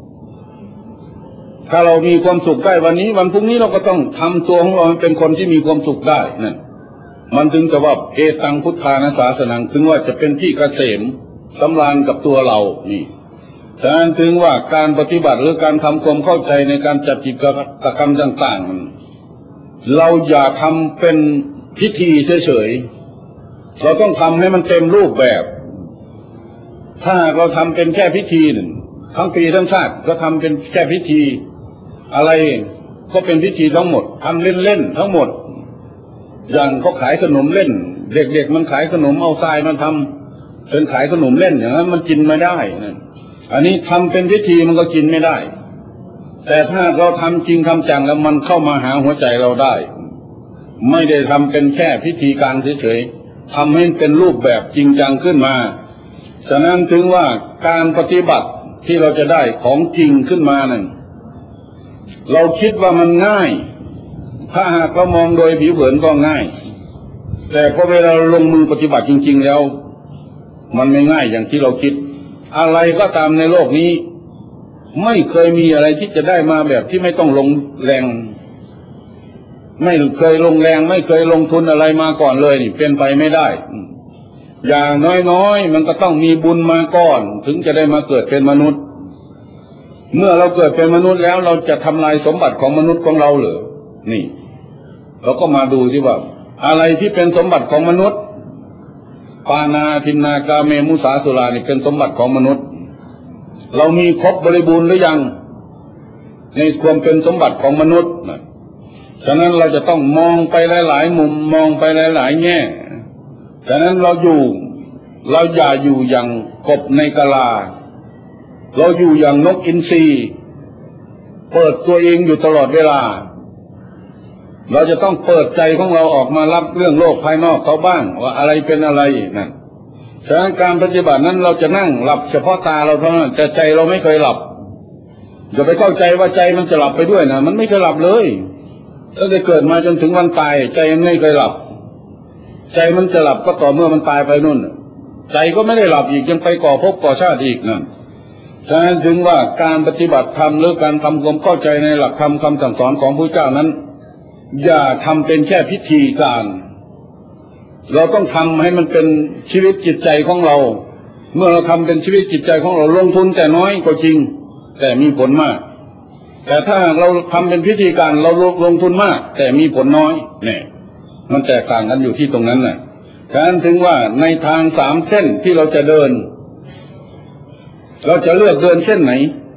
ถ้าเรามีความสุขได้วันนี้วันพรุ่งนี้เราก็ต้องทำตัวของเราเป็นคนที่มีความสุขได้นั่นมันถึงจะว่าเอตังพุทธานาศาสนังถึงว่าจะเป็นที่เกษมสำราญกับตัวเรานี่ฉะนั้นถึงว่าการปฏิบัติหรือการทำความเข้าใจในการจัดกิจกรรมต่างๆเราอย่าทำเป็นพิธีเฉยๆเราต้องทำให้มันเต็มรูปแบบถ้าเราทำเป็นแค่พิธีหนึ่งทั้งปีทั้งชาติก็ทำเป็นแค่พิธีอะไรก็เป็นพิธีทั้งหมดทำเล่นๆทั้งหมดอย่างเขาขายขนมเล่นเด็กๆมันขายขนมเอาทรายมันทำเป็นขายขนมเล่นอย่างนั้นมันกินไม่ได้นะอันนี้ทำเป็นพิธีมันก็กินไม่ได้แต่ถ้าเราทำจริงทำจังแล้วมันเข้ามาหาหัวใจเราได้ไม่ได้ทำเป็นแค่พิธีการเฉยๆทำให้เป็นรูปแบบจริงจังขึ้นมาฉะนั้นถึงว่าการปฏิบัติที่เราจะได้ของจริงขึ้นมานั่นเราคิดว่ามันง่ายถ้าหากเรามองโดยผิวเผินก็ง่ายแต่พอเวลาลงมือปฏิบัติจริงๆแล้วมันไม่ง่ายอย่างที่เราคิดอะไรก็ตามในโลกนี้ไม่เคยมีอะไรที่จะได้มาแบบที่ไม่ต้องลงแรงไม่เคยลงแรงไม่เคยลงทุนอะไรมาก่อนเลยนี่เป็นไปไม่ได้อย่างน้อยๆมันก็ต้องมีบุญมาก่อนถึงจะได้มาเกิดเป็นมนุษย์เมื่อเราเกิดเป็นมนุษย์แล้วเราจะทำลายสมบัติของมนุษย์ของเราเหรอนี่เราก็มาดูที่ว่าอะไรที่เป็นสมบัติของมนุษย์ปานาทินนากาเมมุสาสุรานี่เป็นสมบัติของมนุษย์เรามีครบบริบูรณ์หรือยังในความเป็นสมบัติของมนุษย์นะฉะนั้นเราจะต้องมองไปหลายๆมุมมองไปหลายๆแง่ฉะนั้นเราอยู่เราอย่าอยู่อย่างกบในกะลาเราอยู่อย่างนกอินทรีเปิดตัวเองอยู่ตลอดเวลาเราจะต้องเปิดใจของเราออกมารับเรื่องโลกภายนอกเขาบ้างว่าอะไรเป็นอะไรนั่นฉะนั้นการปฏิบัตินั้นเราจะนั่งหลับเฉพาะตาเราเท่านั้นแต่ใจเราไม่เคยหลับอย่าไปเข้าใจว่าใจมันจะหลับไปด้วยนะมันไม่เคยหลับเลยตั้งแต่เกิดมาจนถึงวันตายใจมันไม่เคยหลับใจมันจะหลับก็ต่อเมื่อมันตายไปนู่นใจก็ไม่ได้หลับอีกยังไปก่อภพก่อชาติอีกนั่นฉะนั้นถึงว่าการปฏิบัติธรรมหรือการทำความเข้าใจในหลักธรรมคำสั่งสอนของพระเจ้านั้นอย่าทำเป็นแค่พิธีการเราต้องทำให้มันเป็นชีวิตจิตใจของเราเมื่อเราทำเป็นชีวิตจิตใจของเราลงทุนแต่น้อยก็จริงแต่มีผลมากแต่ถ้าเราทำเป็นพิธีการเราลงทุนมากแต่มีผลน้อยเนี่ยมันแตกต่างกันอยู่ที่ตรงนั้นน่ะฉะนั้นถึงว่าในทางสามเส้นที่เราจะเดินเราจะเลือกเดินเส้นไหน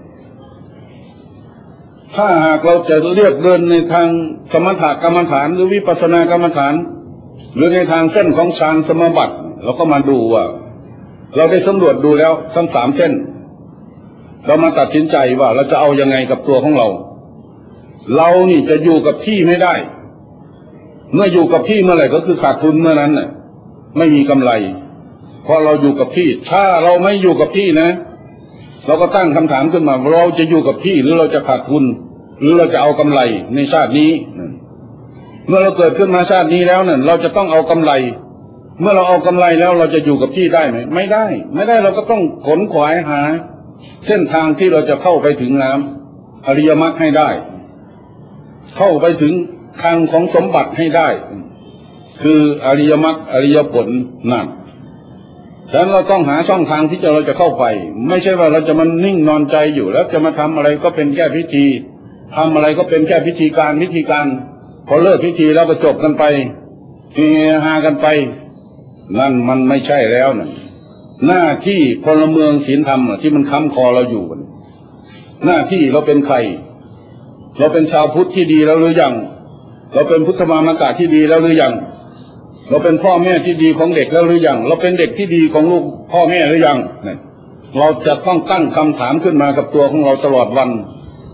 ถ้าหากเราจะเลือกเดินในทางสมถกรรมฐานหรือวิปัสสนากรรมฐานหรือในทางเส้นของฌานสมาบัติเราก็มาดูว่าเราได้สำรวจดูแล้วทั้งสามเส้นเรามาตัดสินใจว่าเราจะเอายังไงกับตัวของเราเรานี่จะอยู่กับที่ไม่ได้เมื่ออยู่กับที่เมื่อไหร่ก็คือขาดทุนเมื่อนั้นน่ะไม่มีกำไรเพราะเราอยู่กับที่ถ้าเราไม่อยู่กับที่นะเราก็ตั้งคำถามขึ้นมาเราจะอยู่กับที่หรือเราจะขาดทุนหรือเราจะเอากำไรในชาตินี้เมื่อเราเกิดขึ้นมาชาตินี้แล้วเนี่ยเราจะต้องเอากำไรเมื่อเราเอากำไรแล้วเราจะอยู่กับที่ได้ไหมไม่ได้ไม่ได้เราก็ต้องขนขวายหาเส้นทางที่เราจะเข้าไปถึงน้ำอริยมรรคให้ได้เข้าไปถึงทางของสมบัติให้ได้คืออริยมรรคอริยผลนั่นฉะนั้นเราต้องหาช่องทางที่จะเราจะเข้าไปไม่ใช่ว่าเราจะมันนิ่งนอนใจอยู่แล้วจะมาทำอะไรก็เป็นแค่พิธีทำอะไรก็เป็นแค่พิธีการพิธีการพอเลิกพิธีแล้วก็จบกันไปเฮฮากันไปนั่นมันไม่ใช่แล้วนะหน้าที่พลเมืองศีลธรรมที่มันค้ำคอเราอยู่หน้าที่เราเป็นใครเราเป็นชาวพุทธที่ดีแล้วหรือยังเราเป็นพุทธมามกะที่ดีแล้วหรือยังเราเป็นพ่อแม่ที่ดีของเด็กแล้วหรือยังเราเป็นเด็กที่ดีของลูกพ่อแม่หรือยังเราจะต้องตั้งคำถามขึ้นมากับตัวของเราตลอดวัน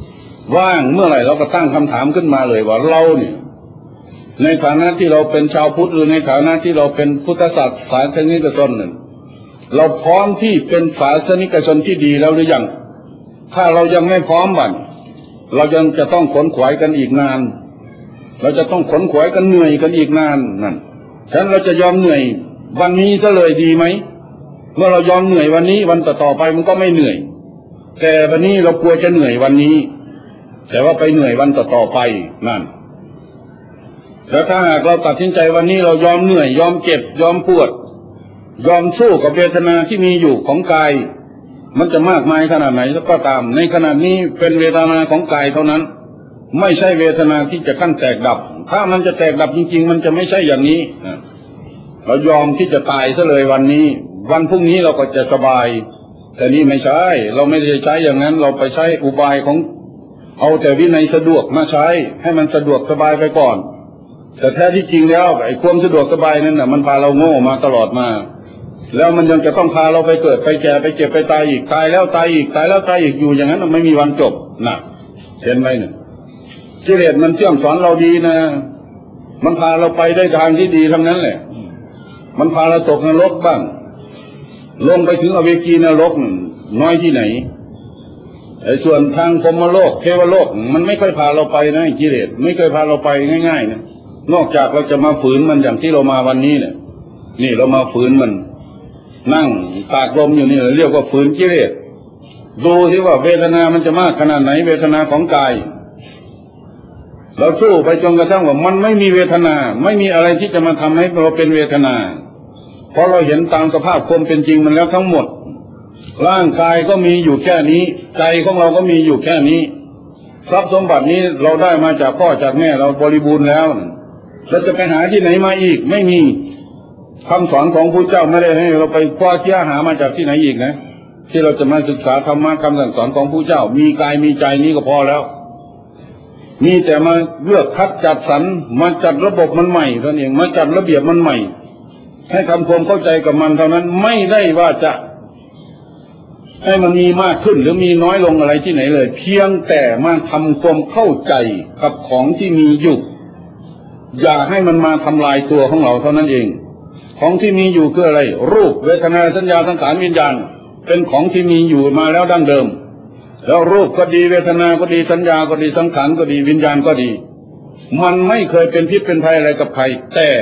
ว่างเมื่อไหร่เราก็ตั้งคำถามขึ้นมาเลยว่าเราเนี่ยในฐานะที่เราเป็นชาวพุทธหรือในฐานะที่เราเป็นพุทธศาสนิกชนเนี่ยเราพร้อมที่เป็นศาสนิกชนที่ดีแล้วหรือยังถ้าเรายังไม่พร้อมบัดเรายังจะต้องขนขวายกันอีกนานเราจะต้องขนขวายกันเหนื่อยกันอีกนานนั่นฉะนั้นเราจะยอมเหนื่อยวันนี้ซะเลยดีไหมเมื่อเรายอมเหนื่อยวันนี้วันต่อๆไปมันก็ไม่เหนื่อยแต่วันนี้เรากลัวจะเหนื่อยวันนี้แต่ว่าไปเหนื่อยวันต่อๆไปนั่นแล้วถ้าหากเราตัดสินใจวันนี้เรายอมเหนื่อยยอมเจ็บยอมปวดยอมสู้กับเวทนาที่มีอยู่ของกายมันจะมากมายขนาดไหนก็ตามในขณะนี้เป็นเวทนาของกายเท่านั้นไม่ใช่เวทนาที่จะขั้นแตกดับถ้ามันจะแตกดับจริงๆมันจะไม่ใช่อย่างนี้เรายอมที่จะตายซะเลยวันนี้วันพรุ่งนี้เราก็จะสบายแต่นี่ไม่ใช่เราไม่ได้ใช้อย่างนั้นเราไปใช้อุบายของเอาแต่วินัยสะดวกมาใช้ให้มันสะดวกสบายไปก่อนแต่แท้ที่จริงแล้วไอ้ความสะดวกสบายนั่นน่ะมันพาเราโง่มาตลอดมาแล้วมันยังจะต้องพาเราไปเกิดไปแก่ไปเจ็บไปตายอีกตายแล้วตายอีกตายแล้วตายอีกอยู่อย่างนั้นไม่มีวันจบนะเห็นไหมเนี่ยกิเลสมันเชื่อมสอนเราดีนะมันพาเราไปได้ทางที่ดีทั้งนั้นแหละมันพาเราตกนรกบ้างลงไปถึงอเวจีนรกน้อยที่ไหนไอ้ส่วนทางพรหมโลกเทวโลกมันไม่ค่อยพาเราไปนะกิเลสไม่เคยพาเราไปง่ายๆนะนอกจากเราจะมาฝืนมันอย่างที่เรามาวันนี้เนี่ยนี่เรามาฝืนมันนั่งตากลมอยู่นี่เรียกว่าฝืนกิเลสดูที่ว่าเวทนามันจะมากขนาดไหนเวทนาของกายเราสู้ไปจนกระทั่งว่ามันไม่มีเวทนาไม่มีอะไรที่จะมาทำให้เราเป็นเวทนาเพราะเราเห็นตามสภาพความเป็นจริงมันแล้วทั้งหมดร่างกายก็มีอยู่แค่นี้ใจของเราก็มีอยู่แค่นี้ทรัพย์สมบัตินี้เราได้มาจากพ่อจากแม่เราบริบูรณ์แล้วเราจะไปหาที่ไหนมาอีกไม่มีคำสอนของพระเจ้าไม่ได้ให้เราไปคว้าเชี่ยหามาจากที่ไหนอีกนะที่เราจะมาศึกษาธรรมะคำสั่งสอนของพระเจ้ามีกายมีใจนี้ก็พอแล้วมีแต่มาเลือกคัดจัดสรรมาจัดระบบมันใหม่เท่านั้นเองมาจัดระเบียบมันใหม่ให้ทำความเข้าใจกับมันเท่านั้นไม่ได้ว่าจะให้มันมีมากขึ้นหรือมีน้อยลงอะไรที่ไหนเลยเพียงแต่มาทำความเข้าใจกับของที่มีอยู่อย่าให้มันมาทำลายตัวของเราเท่านั้นเองของที่มีอยู่คืออะไรรูปเวทนาสัญญาสังขารวิญญาณเป็นของที่มีอยู่มาแล้วดั้งเดิมแล้วรูปก็ดีเวทนาก็ดีสัญญาก็ดีสังขารก็ดีวิญญาณก็ดีมันไม่เคยเป็นพิษเป็นภัยอะไรกับใครแต่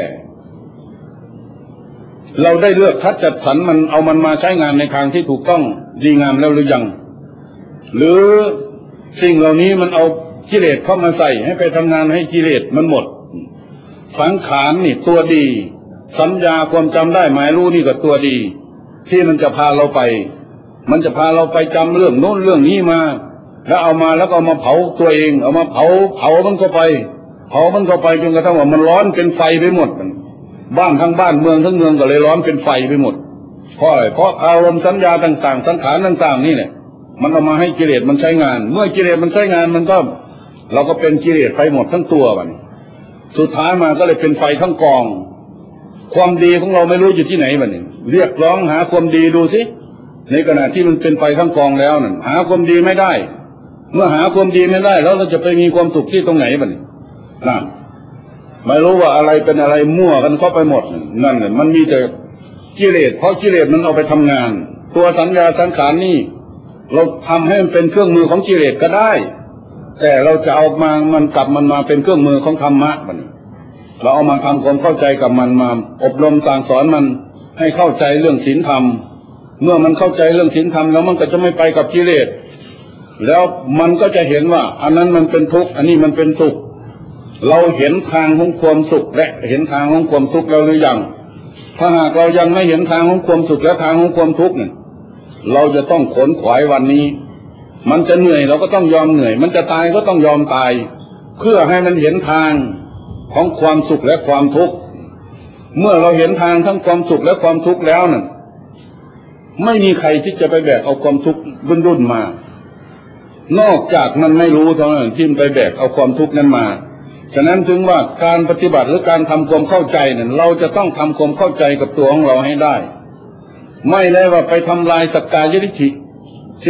เราได้เลือกคัดจัดสรรมันเอามันมาใช้งานในทางที่ถูกต้องดีงามแล้วหรือยังหรือสิ่งเหล่านี้มันเอากิเลสเข้ามาใส่ให้ไปทำงานให้กิเลสมันหมดสังขารนี่ตัวดีสัญญาความจำได้หมายรู้นี่ก็ตัวดีที่มันจะพาเราไปมันจะพาเราไปจำเรื่องโน้นเรื่องนี้มาแล้วเอามาแล้วก็เอามาเผาตัวเองเอามาเผาเผามันเข้าไปเผามันเข้าไปจนกระทั่งว่ามันร้อนเป็นไฟไปหมดบ้านทั้งบ้านเมืองทั้งเมืองก็เลยร้อนเป็นไฟไปหมดเพราะอะไรเพราะอารมณ์สัญญาต่างๆสังขารต่างๆนี่แหละมันเอามาให้กิเลสมันใช้งานเมื่อกิเลสมันใช้งานมันก็เราก็เป็นกิเลสไปหมดทั้งตัวมันสุดท้ายมาก็เลยเป็นไฟทั้งกองความดีของเราไม่รู้อยู่ที่ไหนมันเรียกร้องหาความดีดูสิในขณะที่มันเป็นไฟทั้งกองแล้วนั่นหาความดีไม่ได้เมื่อหาความดีไม่ได้แล้วเราจะไปมีความสุขที่ตรงไหนมันนั่นไม่รู้ว่าอะไรเป็นอะไรมั่วกันเข้าไปหมดนั่นแหละมันมีแต่กิเลสเพราะกิเลสมันเอาไปทำงานตัวสัญญาสังขารนี่เราทำให้มันเป็นเครื่องมือของกิเลสก็ได้แต่เราจะเอามามันกลับมันมาเป็นเครื่องมือของธรรมะมันเราเอามาทำความเข้าใจกับมันมาอบรมสั่งสอนมันให้เข้าใจเรื่องศีลธรรมเมื่อมันเข้าใจเรื่องศีลธรรมแล้วมันก็จะไม่ไปกับกิเลสแล้วมันก็จะเห็นว่าอันนั้นมันเป็นทุกข์อันนี้มันเป็นสุขเราเห็นทางของความสุขและเห็นทางของความทุกข์แล้วหรือยังถ้าหากเรายังไม่เห็นทางของความสุขและทางของความทุกข์เนี่ยเราจะต้องขนขวายวันนี้มันจะเหนื่อยเราก็ต้องยอมเหนื่อยมันจะตายก็ต้องยอมตายเพื่อให้มันเห็นทางของความสุขและความทุกข์เมื่อเราเห็นทางทั้งความสุขและความทุกข์แล้วนั่นไม่มีใครที่จะไปแบกเอาความทุกข์รุ่นๆมานอกจากมันไม่รู้เท่านั้นที่ไปแบกเอาความทุกข์นั้นมาฉะนั้นถึงว่าการปฏิบัติหรือการทำความเข้าใจนั้นเราจะต้องทำความเข้าใจกับตัวของเราให้ได้ไม่ได้ว่าไปทำลายสักกายทิฏฐิที่ว่า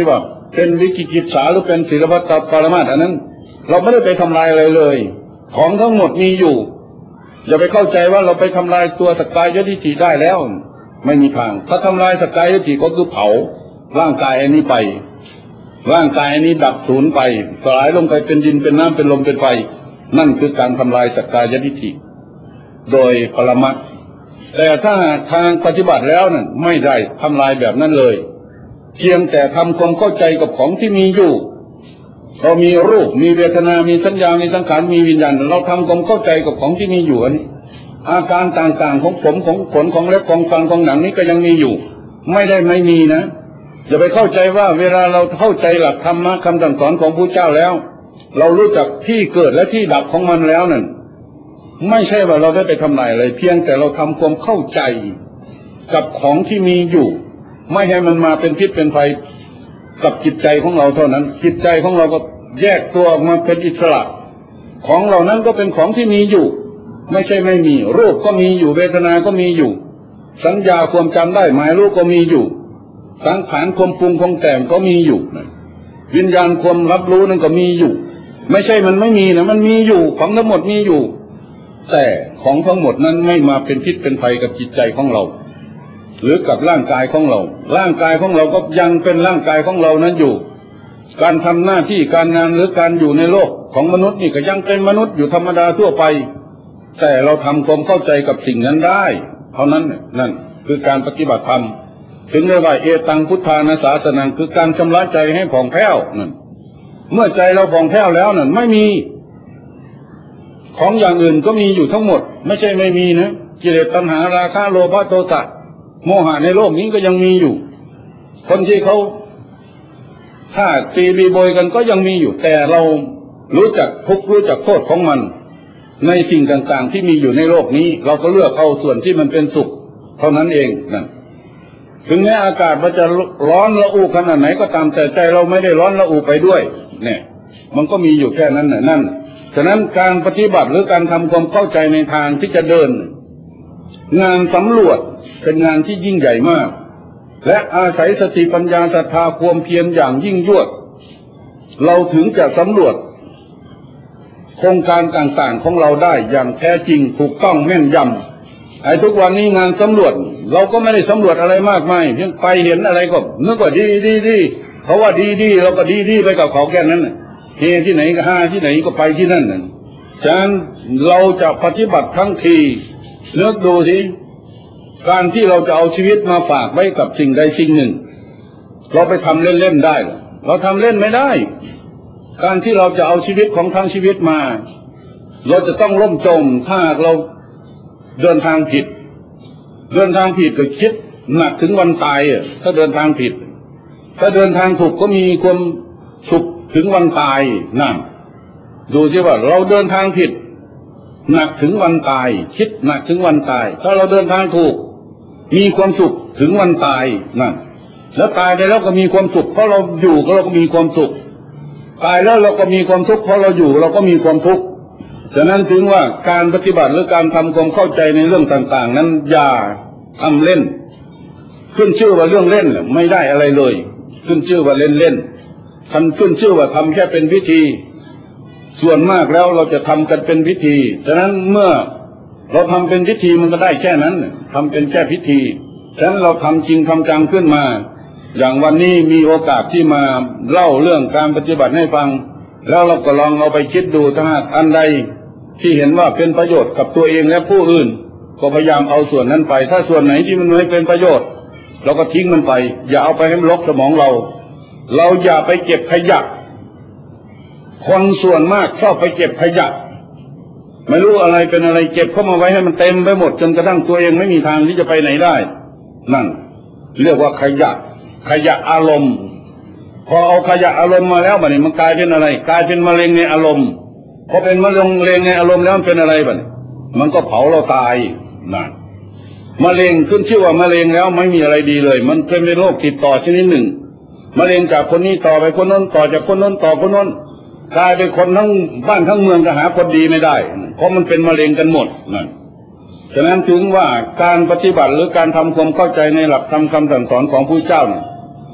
เป็นวิกิกิจฉาหรือเป็นศีลพัตตปรมาสอันนั้นเราไม่ได้ไปทำลายอะไรเลยของทั้งหมดมีอยู่อย่าไปเข้าใจว่าเราไปทำลายตัวสักกายทิฏฐิได้แล้วไม่มีทางถ้าทำลายสักกายทิฏฐิก็คือเผาร่างกายอันนี้ไปร่างกายอันนี้ดับสูญไปสลายลงไปเป็นดินเป็นน้ำเป็นลมเป็นไฟนั่นคือการทำลายสักกายทิฏฐิโดยปรมัตถ์แต่ถ้าทางปฏิบัติแล้วนั่นไม่ได้ทำลายแบบนั้นเลยเพียงแต่ทำความเข้าใจกับของที่มีอยู่เรามีรูปมีเวทนามีสัญญามีสังขารมีวิญญาณเราทำความเข้าใจกับของที่มีอยู่อันนี้อาการต่างๆของผมของขนของเล็บของฟันของหนังนี้ก็ยังมีอยู่ไม่ได้ไม่มีนะอย่าไปเข้าใจว่าเวลาเราเข้าใจหลักธรรมะคำสั่งสอนของพระเจ้าแล้วเรารู้จักที่เกิดและที่ดับของมันแล้วนั่นไม่ใช่ว่าเราได้ไปทำลายอะไรเพียงแต่เราทำความเข้าใจกับของที่มีอยู่ไม่ให้มันมาเป็นพิษเป็นภัยกับจิตใจของเราเท่านั้นจิตใจของเราก็แยกตัวออกมาเป็นอิสระของเหล่านั้นก็เป็นของที่มีอยู่ไม่ใช่ไม่มีรูปก็มีอยู่เวทนาก็มีอยู่สัญญาความจำได้หมายรู้ก็มีอยู่สังขารความปรุงความแต่งก็มีอยู่วิญญาณความรับรู้นั่นก็มีอยู่ไม่ใช่มันไม่มีนะมันมีอยู่ของทั้งหมดมีอยู่แต่ของทั้งหมดนั้นไม่มาเป็นพิษเป็นภัยกับจิตใจของเราหรือกับร่างกายของเราร่างกายของเราก็ยังเป็นร่างกายของเรานั้นอยู่การทำหน้าที่การงานหรือการอยู่ในโลกของมนุษย์นี่ก็ยังเป็นมนุษย์อยู่ธรรมดาทั่วไปแต่เราทำความเข้าใจกับสิ่งนั้นได้เท่านั้นนั่นคือการปฏิบัติธรรมถึงได้ว่าเอตังพุทธานาสาสนังคือการชำระใจให้ผ่องแผ้วนั่นเมื่อใจเราผ่องแผ้วแล้วนั่นไม่มีของอย่างอื่นก็มีอยู่ทั้งหมดไม่ใช่ไม่มีนะกิเลสตัณหาราคะโลภะโทสะโมหะในโลกนี้ก็ยังมีอยู่คนที่เขาถ้าตีบีโบยกันก็ยังมีอยู่แต่เรารู้จักทุกข์รู้จักโทษของมันในสิ่งต่างๆที่มีอยู่ในโลกนี้เราก็เลือกเอาส่วนที่มันเป็นสุขเท่านั้นเองนั่นถึงแม้อากาศมันจะร้อนระอุขนาดไหนก็ตามแต่ใจเราไม่ได้ร้อนระอุไปด้วยเนี่ยมันก็มีอยู่แค่นั้นน่ะนั่นฉะนั้นการปฏิบัติหรือการทำความเข้าใจในทางที่จะเดินงานสำรวจเป็นงานที่ยิ่งใหญ่มากและอาศัยสติปัญญาศรัทธาความเพียรอย่างยิ่งยวดเราถึงจะสำรวจโครงการต่างๆของเราได้อย่างแท้จริงถูกต้องแม่นยำไอ้ทุกวันนี้งานสำรวจเราก็ไม่ได้สำรวจอะไรมากมายเพียงไปเห็นอะไรก็นึกว่าดีดีดีเขาว่าดีดีเราก็ดีดีไปกับเขาแค่นั้นเฮที่ไหนก็ห้าที่ไหนก็ไปที่นั่นน่ะฉะนั้นเราจะปฏิบัติทั้งทีเลือกดูสิการที่เราจะเอาชีวิตมาฝากไว้กับสิ่งใดสิ่งหนึ่งเราไปทำเล่นๆได้เราทำเล่นไม่ได้การที่เราจะเอาชีวิตของทั้งชีวิตมาเราจะต้องล่มจมถ้าเราเดินทางผิดเดินทางผิดก็คิดหนักถึงวันตายอ่ะถ้าเดินทางผิดถ้าเดินทางถูกก็มีความสุขถึงวันตายนั่นดูสิว่าเราเดินทางผิดหนักถึงวันตายคิดหนักถึงวันตายถ้าเราเดินทางถูกมีความสุขถึงวันตายนั่นแล้วตายได้แล้วก็มีความสุขเพราะเราอยู่ก็เราก็มีความสุขตายแล้วเราก็มีความทุกข์เพราะเราอยู่เราก็มีความทุกข์ฉะนั้นถึงว่าการปฏิบัติหรือการทำความเข้าใจในเรื่องต่างๆนั้นอย่าทำเล่นขึ้นชื่อว่าเรื่องเล่นไม่ได้อะไรเลยขึ้นชื่อว่าเล่นเล่นทำขึ้นชื่อว่าทำแค่เป็นวิธีส่วนมากแล้วเราจะทำกันเป็นพิธีฉะนั้นเมื่อเราทำเป็นพิธีมันก็ได้แค่นั้นทำเป็นแค่พิธีฉะนั้นเราทำจริงทำจังขึ้นมาอย่างวันนี้มีโอกาสที่มาเล่าเรื่องการปฏิบัติให้ฟังแล้วเราก็ลองเอาไปคิดดูถ้าหากอันใดที่เห็นว่าเป็นประโยชน์กับตัวเองและผู้อื่นก็พยายามเอาส่วนนั้นไปถ้าส่วนไหนที่มันไม่เป็นประโยชน์เราก็ทิ้งมันไปอย่าเอาไปให้มันรกสมองเราเราอย่าไปเก็บขยะคนส่วนมากชอบไปเก็บขยะไม่รู้อะไรเป็นอะไรเก็บเข้ามาไว้ให้มันเต็มไปหมดจนกระทั่งตัวเองไม่มีทางที่จะไปไหนได้นั่นเรียกว่าขยะขยะอารมณ์พอเอาขยะอารมณ์มาแล้วบัดนี้มันกลายเป็นอะไรกลายเป็นมะเร็งในอารมณ์พอเป็นมะเร็งในอารมณ์แล้วมันเป็นอะไรบัดนี้มันก็เผาเราตายนั่นมะเร็งขึ้นชื่อว่ามะเร็งแล้วไม่มีอะไรดีเลยมันเป็นโรคติดต่อชนิดหนึ่งมะเร็งจากคนนี้ต่อไปคนนั้นต่อจากคนนั้นต่อคนนั้นกลายเป็นคนทั้งบ้านทั้งเมืองก็หาคนดีไม่ได้เพราะมันเป็นมะเร็งกันหมดนั่นฉะนั้นถึงว่าการปฏิบัติหรือการทำความเข้าใจในหลักธรรมคำสั่งสอนของพระเจ้าเนี่ย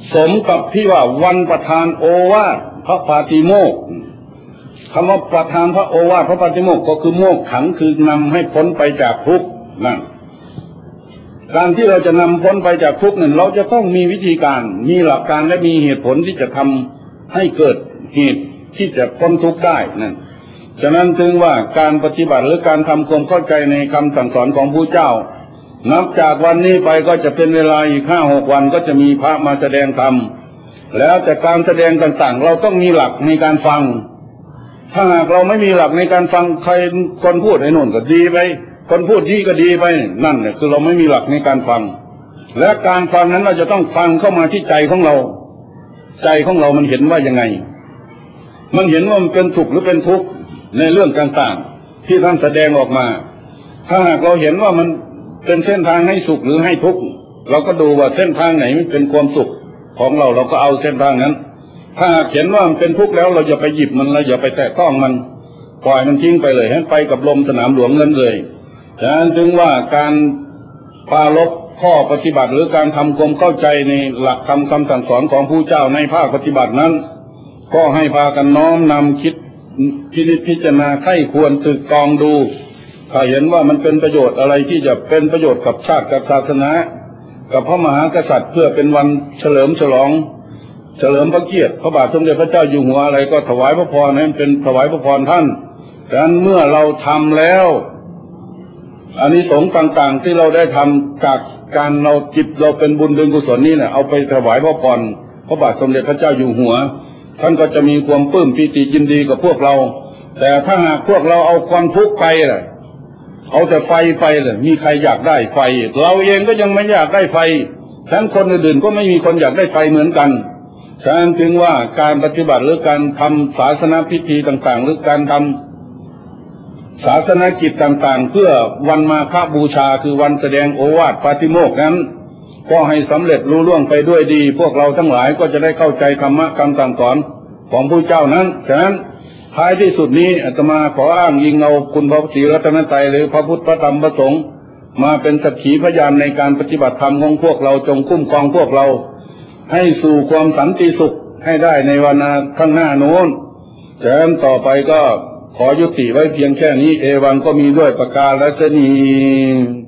สมกับที่ว่าวันประทานโอวาทพระปาติโมกข์คำว่าประทานพระโอวาทพระปาติโมกข์ก็คือโมกขังคือนำให้พ้นไปจากทุกข์นั่นการที่เราจะนำพ้นไปจากทุกข์นั้นเราจะต้องมีวิธีการมีหลักการและมีเหตุผลที่จะทำให้เกิดเหตุที่จะพ้นทุกข์ได้นั่นฉะนั้นถึงว่าการปฏิบัติหรือการทำความเข้าใจในคำสั่งสอนของพระเจ้านับจากวันนี้ไปก็จะเป็นเวลาอีกห้าหกวันก็จะมีพระมาแสดงธรรมแล้วแต่การแสดงต่างๆเราต้องมีหลักในการฟังถ้าหากเราไม่มีหลักในการฟังใครคนพูดไอ้นู่นก็ดีไปคนพูดที่ก็ดีไปนั่นเนี่ยคือเราไม่มีหลักในการฟังและการฟังนั้นเราจะต้องฟังเข้ามาที่ใจของเราใจของเรามันเห็นว่ายังไงมันเห็นว่ามันเป็นสุขหรือเป็นทุกข์ในเรื่องต่างๆที่ท่านแสดงออกมาถ้าหากเราเห็นว่ามันเป็นเส้นทางให้สุขหรือให้ทุกข์เราก็ดูว่าเส้นทางไหนมันเป็นความสุขของเราเราก็เอาเส้นทางนั้นถ้าหากเห็นว่ามันเป็นทุกข์แล้วเราอย่าไปหยิบมันเราอย่าไปแตะต้องมันปล่อยมันทิ้งไปเลยให้ไปกับลมสนามหลวงนั้นเลยฉะนั้นถึงว่าการปราลบข้อปฏิบัติหรือการทำความเข้าใจในหลักธรรมคำสั่งสอนของผู้เจ้าในภาคปฏิบัตินั้นก็ให้พากันน้อมนำคิดพินิจพิจารณาไข้ควรตึกตรองดูถ้าเห็นว่ามันเป็นประโยชน์อะไรที่จะเป็นประโยชน์กับชาติกับศาสนากับพระมหากษัตริย์เพื่อเป็นวันเฉลิมฉลองเฉลิมพระเกียรติพระบาทสมเด็จพระเจ้าอยู่หัวอะไรก็ถวายพระพรให้เป็นถวายพระพรท่านดังนั้นเมื่อเราทำแล้วอานิสงส์ต่างๆที่เราได้ทำจากการเราจิตเราเป็นบุญเป็นกุศลนี่เนี่ยเอาไปถวายพระพรพระบาทสมเด็จพระเจ้าอยู่หัวท่านก็จะมีความปลื้มปีติยินดีกับพวกเราแต่ถ้าหากพวกเราเอาความทุกข์ไปล่ะเอาแต่ไฟไปเลยมีใครอยากได้ไฟเราเองก็ยังไม่อยากได้ไฟทั้งคนอื่นๆก็ไม่มีคนอยากได้ไฟเหมือนกันฉะนั้นจึงว่าการปฏิบัติหรือการทำศาสนาพิธีต่างๆหรือการทำศาสนากิจต่างๆเพื่อวันมาฆบูชาคือวันแสดงโอวาทปาติโมกข์นั้นก็ให้สำเร็จรุ่ล่วงไปด้วยดีพวกเราทั้งหลายก็จะได้เข้าใจธรรมะคำสั่งสอนของพระเจ้านั้นฉะนั้นท้ายที่สุดนี้อาตมาขออ้างอิงเอาคุณพระศรีรัตนตรัยหรือพระพุทธพระธรรมพระสงฆ์มาเป็นสักขีพยานในการปฏิบัติธรรมของพวกเราจงคุ้มครองพวกเราให้สู่ความสันติสุขให้ได้ในวันข้างหน้าโน้นฉะนั้นต่อไปก็ขอยุติไว้เพียงแค่นี้เอวังก็มีด้วยประกาศและชนี